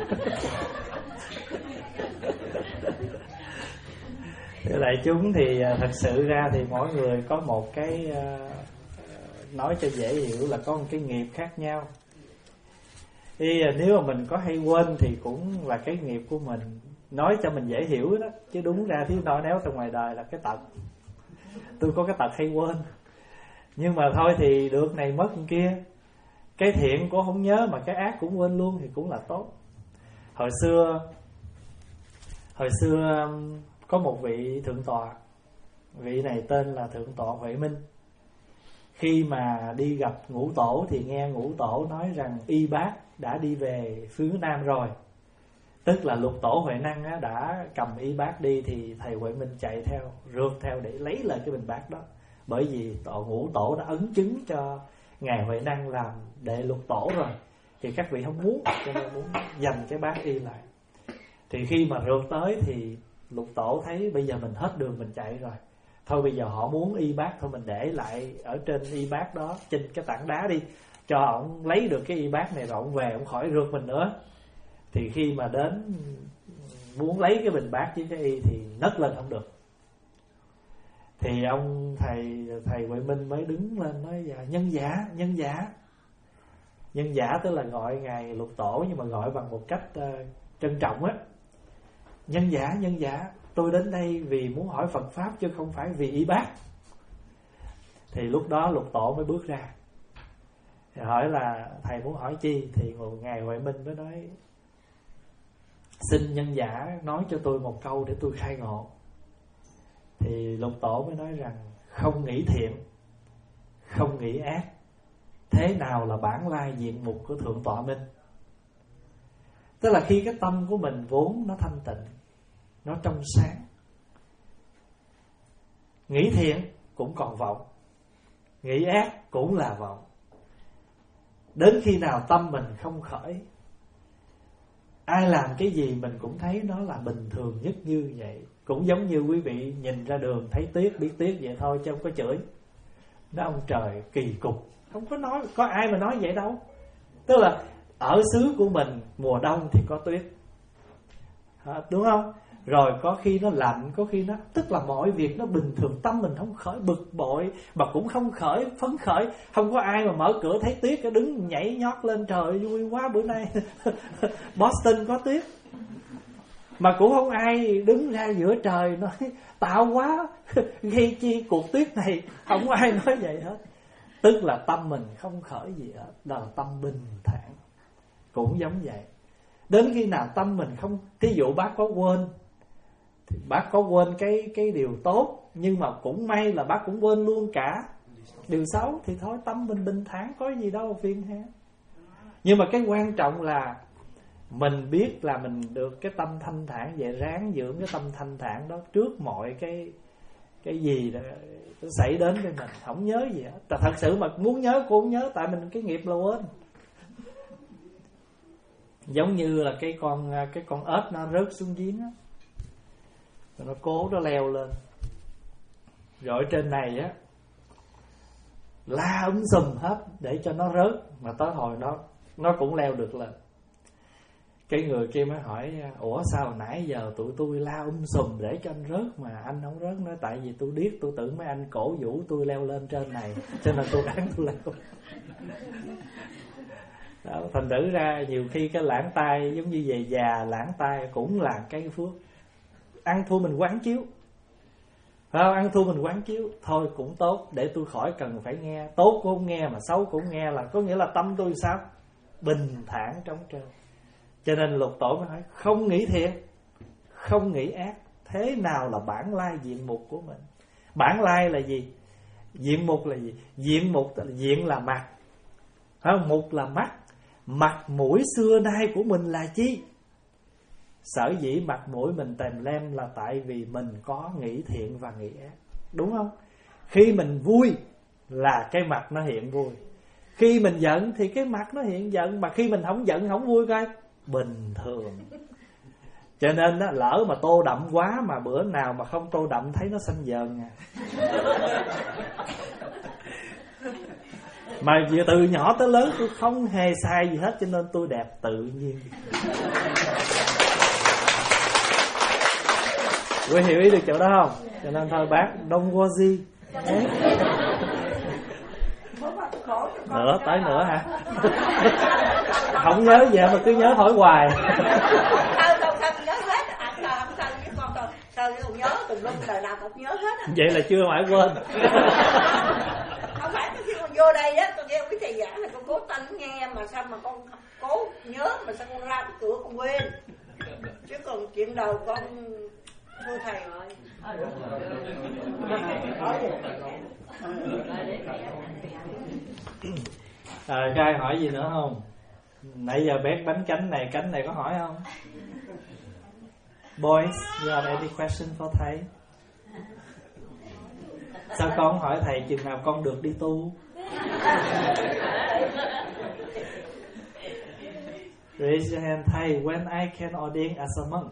Đại chúng thì thật sự ra thì mỗi người có một cái uh, nói cho dễ hiểu là có một cái nghiệp khác nhau. Thì nếu mà mình có hay quên thì cũng là cái nghiệp của mình, nói cho mình dễ hiểu đó, chứ đúng ra thì nói néo trong ngoài đời là cái tật. Tôi có cái tật hay quên, nhưng mà thôi thì được này mất kia. Cái thiện cũng không nhớ mà cái ác cũng quên luôn thì cũng là tốt. Hồi xưa Hồi xưa có một vị thượng tọa, vị này tên là Thượng tọa Huệ Minh. Khi mà đi gặp ngũ tổ thì nghe ngũ tổ nói rằng Y Bác đã đi về phía Nam rồi, Tức là Lục Tổ Huệ Năng á, đã cầm y bát đi, thì thầy Huệ Minh chạy theo, rượt theo để lấy lại cái bình bát đó. Bởi vì tổ ngũ tổ đã ấn chứng cho ngài Huệ Năng làm đệ lục tổ rồi, thì các vị không muốn, cho nên muốn giành cái bát y lại. Thì khi mà rượt tới thì Lục Tổ thấy bây giờ mình hết đường mình chạy rồi, thôi bây giờ họ muốn y bát, thôi mình để lại ở trên y bát đó, trên cái tảng đá đi, cho ổng lấy được cái y bát này rồi ổng về, ổng khỏi rượt mình nữa. Thì khi mà đến muốn lấy cái bình bát với cái y thì nấc lên không được. Thì ông thầy thầy Huệ Minh mới đứng lên nói: dạ, nhân giả, nhân giả. Nhân giả tức là gọi ngài Lục Tổ, nhưng mà gọi bằng một cách uh, trân trọng á. Nhân giả, nhân giả, tôi đến đây vì muốn hỏi Phật pháp chứ không phải vì y bát. Thì lúc đó Lục Tổ mới bước ra, thì hỏi là thầy muốn hỏi chi. Thì ngài Huệ Minh mới nói: xin nhân giả nói cho tôi một câu để tôi khai ngộ. Thì Lục Tổ mới nói rằng: không nghĩ thiện, không nghĩ ác, thế nào là bản lai diện mục của Thượng Tọa Minh? Tức là khi cái tâm của mình vốn nó thanh tịnh, nó trong sáng, nghĩ thiện cũng còn vọng, nghĩ ác cũng là vọng. Đến khi nào tâm mình không khởi, ai làm cái gì mình cũng thấy nó là bình thường nhất như vậy. Cũng giống như quý vị nhìn ra đường thấy tuyết, biết tuyết vậy thôi chứ không có chửi. Nó ông trời kỳ cục, không có nói, có ai mà nói vậy đâu. Tức là ở xứ của mình mùa đông thì có tuyết, đúng không? Rồi có khi nó lạnh, có khi nó, tức là mọi việc nó bình thường, tâm mình không khởi bực bội, mà cũng không khởi phấn khởi. Không có ai mà mở cửa thấy tuyết cái đứng nhảy nhót lên: trời vui quá bữa nay Boston có tuyết. Mà cũng không ai đứng ra giữa trời nói tạo quá, gây chi cuộc tuyết này. Không có ai nói vậy hết. Tức là tâm mình không khởi gì hết, đó là tâm bình thản. Cũng giống vậy. Đến khi nào tâm mình không, thí dụ bác có quên thì bác có quên cái cái điều tốt, nhưng mà cũng may là bác cũng quên luôn cả điều xấu, thì thôi tâm mình bình thản, có gì đâu phiền ha. Nhưng mà cái quan trọng là mình biết là mình được cái tâm thanh thản, vậy ráng dưỡng cái tâm thanh thản đó trước mọi cái cái gì đó nó xảy đến với mình, không nhớ gì hết. Thật sự mà muốn nhớ cũng không nhớ, tại mình cái nghiệp là quên. Giống như là cái con cái con ếch nó rớt xuống giếng á, rồi nó cố nó leo lên, rồi ở trên này á la um sùm hết để cho nó rớt, mà tới hồi nó nó cũng leo được lên. Cái người kia mới hỏi: ủa sao nãy giờ tụi tôi la um sùm để cho anh rớt mà anh không rớt? Nói: tại vì tôi biết, tôi tưởng mấy anh cổ vũ tôi leo lên trên này, cho nên tôi đáng tôi leo. Đó, thành thử ra nhiều khi cái lãng tai giống như về già, lãng tai cũng là cái phước. Ăn thua mình quán chiếu, phải không? Ăn thua mình quán chiếu, thôi cũng tốt, để tôi khỏi cần phải nghe. Tốt cũng không nghe, mà xấu cũng nghe, là có nghĩa là tâm tôi sao? Bình thản trống trơn. Cho nên Lục Tổ mới hỏi: không nghĩ thiện, không nghĩ ác, thế nào là bản lai diện mục của mình? Bản lai là gì? Diện mục là gì? Diện mục là, diện là mặt, phải không? Mục là mắt. Mặt mũi xưa nay của mình là chi? Sở dĩ mặt mũi mình tèm lem là tại vì mình có nghĩ thiện và nghĩ ác, đúng không? Khi mình vui là cái mặt nó hiện vui, khi mình giận thì cái mặt nó hiện giận, mà khi mình không giận không vui coi bình thường. Cho nên đó, lỡ mà tô đậm quá, mà bữa nào mà không tô đậm thấy nó xanh dờn à. Mà vừa từ nhỏ tới lớn tôi không hề sai gì hết, cho nên tôi đẹp tự nhiên. Quý hiểu ý được chỗ đó không? Cho nên thôi bác don't worry. Nữa tới nữa hả? Không nhớ gì mà cứ nhớ hỏi hoài. Vậy là chưa phải quên. Không phải khi con vô đây á, con nghe quý thầy giảng là con cố tâm nghe, mà sao mà con cố nhớ, mà sao con ra cửa con quên. Chứ còn chuyện đầu con thưa thầy rồi. À, Gai hỏi gì nữa không? Nãy giờ bét bánh cánh này, cánh này có hỏi không? Boys, you have any question for thầy? Sao con không hỏi thầy chừng nào con được đi tu? Raise your hand, thầy, when I can ordain as a monk?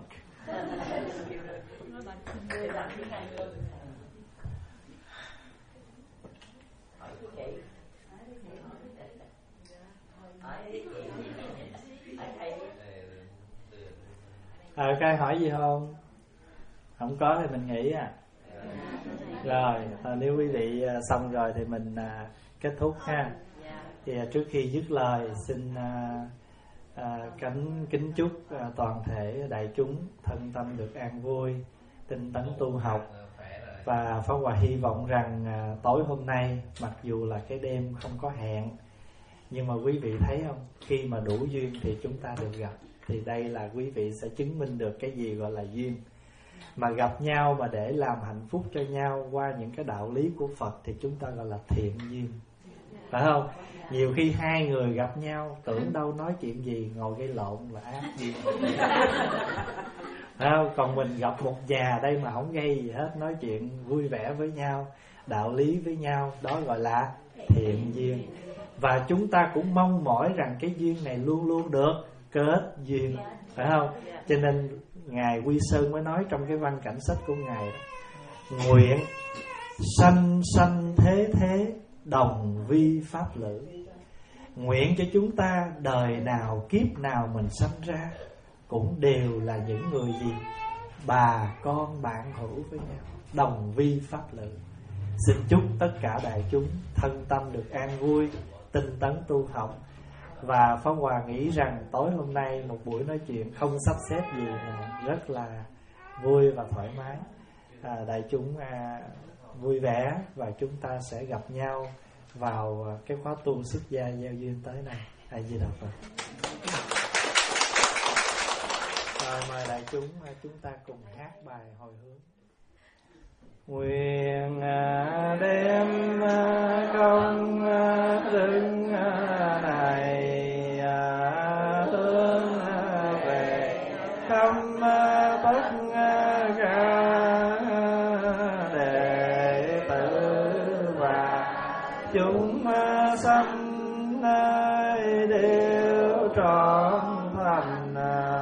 À, có ai hỏi gì không? Không có thì mình nghỉ à. Rồi, à, nếu quý vị à, xong rồi thì mình à, kết thúc ha. Thì à, trước khi dứt lời xin à, à, kính kính chúc à, toàn thể đại chúng thân tâm được an vui, tinh tấn tu học. Và Pháp Hòa hy vọng rằng à, tối hôm nay mặc dù là cái đêm không có hẹn, nhưng mà quý vị thấy không, khi mà đủ duyên thì chúng ta được gặp. Thì đây là quý vị sẽ chứng minh được cái gì gọi là duyên. Mà gặp nhau mà để làm hạnh phúc cho nhau qua những cái đạo lý của Phật thì chúng ta gọi là thiện duyên, phải không? Nhiều khi hai người gặp nhau tưởng đâu nói chuyện gì, ngồi gây lộn là ác duyên. Phải không? Còn mình gặp một già đây mà không gây gì hết, nói chuyện vui vẻ với nhau, đạo lý với nhau, đó gọi là thiện duyên. Và chúng ta cũng mong mỏi rằng cái duyên này luôn luôn được kết duyên, phải không? Cho nên Ngài Quy Sơn mới nói trong cái văn cảnh sách của Ngài đó, nguyện sanh sanh thế thế đồng vi pháp lữ. Nguyện cho chúng ta đời nào kiếp nào mình sanh ra cũng đều là những người gì? Bà con bạn hữu với nhau, đồng vi pháp lữ. Xin chúc tất cả đại chúng thân tâm được an vui, tinh tấn tu học. Và Pháp Hòa nghĩ rằng tối hôm nay một buổi nói chuyện không sắp xếp gì mà rất là vui và thoải mái. à, Đại chúng à, vui vẻ và chúng ta sẽ gặp nhau vào cái khóa tu xuất gia gieo duyên tới này. A Di Đà Phật. Rồi mời đại chúng chúng ta cùng hát bài hồi hướng. Nguyện đem công đức này hướng về khắp tất cả đệ tử và chúng sanh đều trọn thành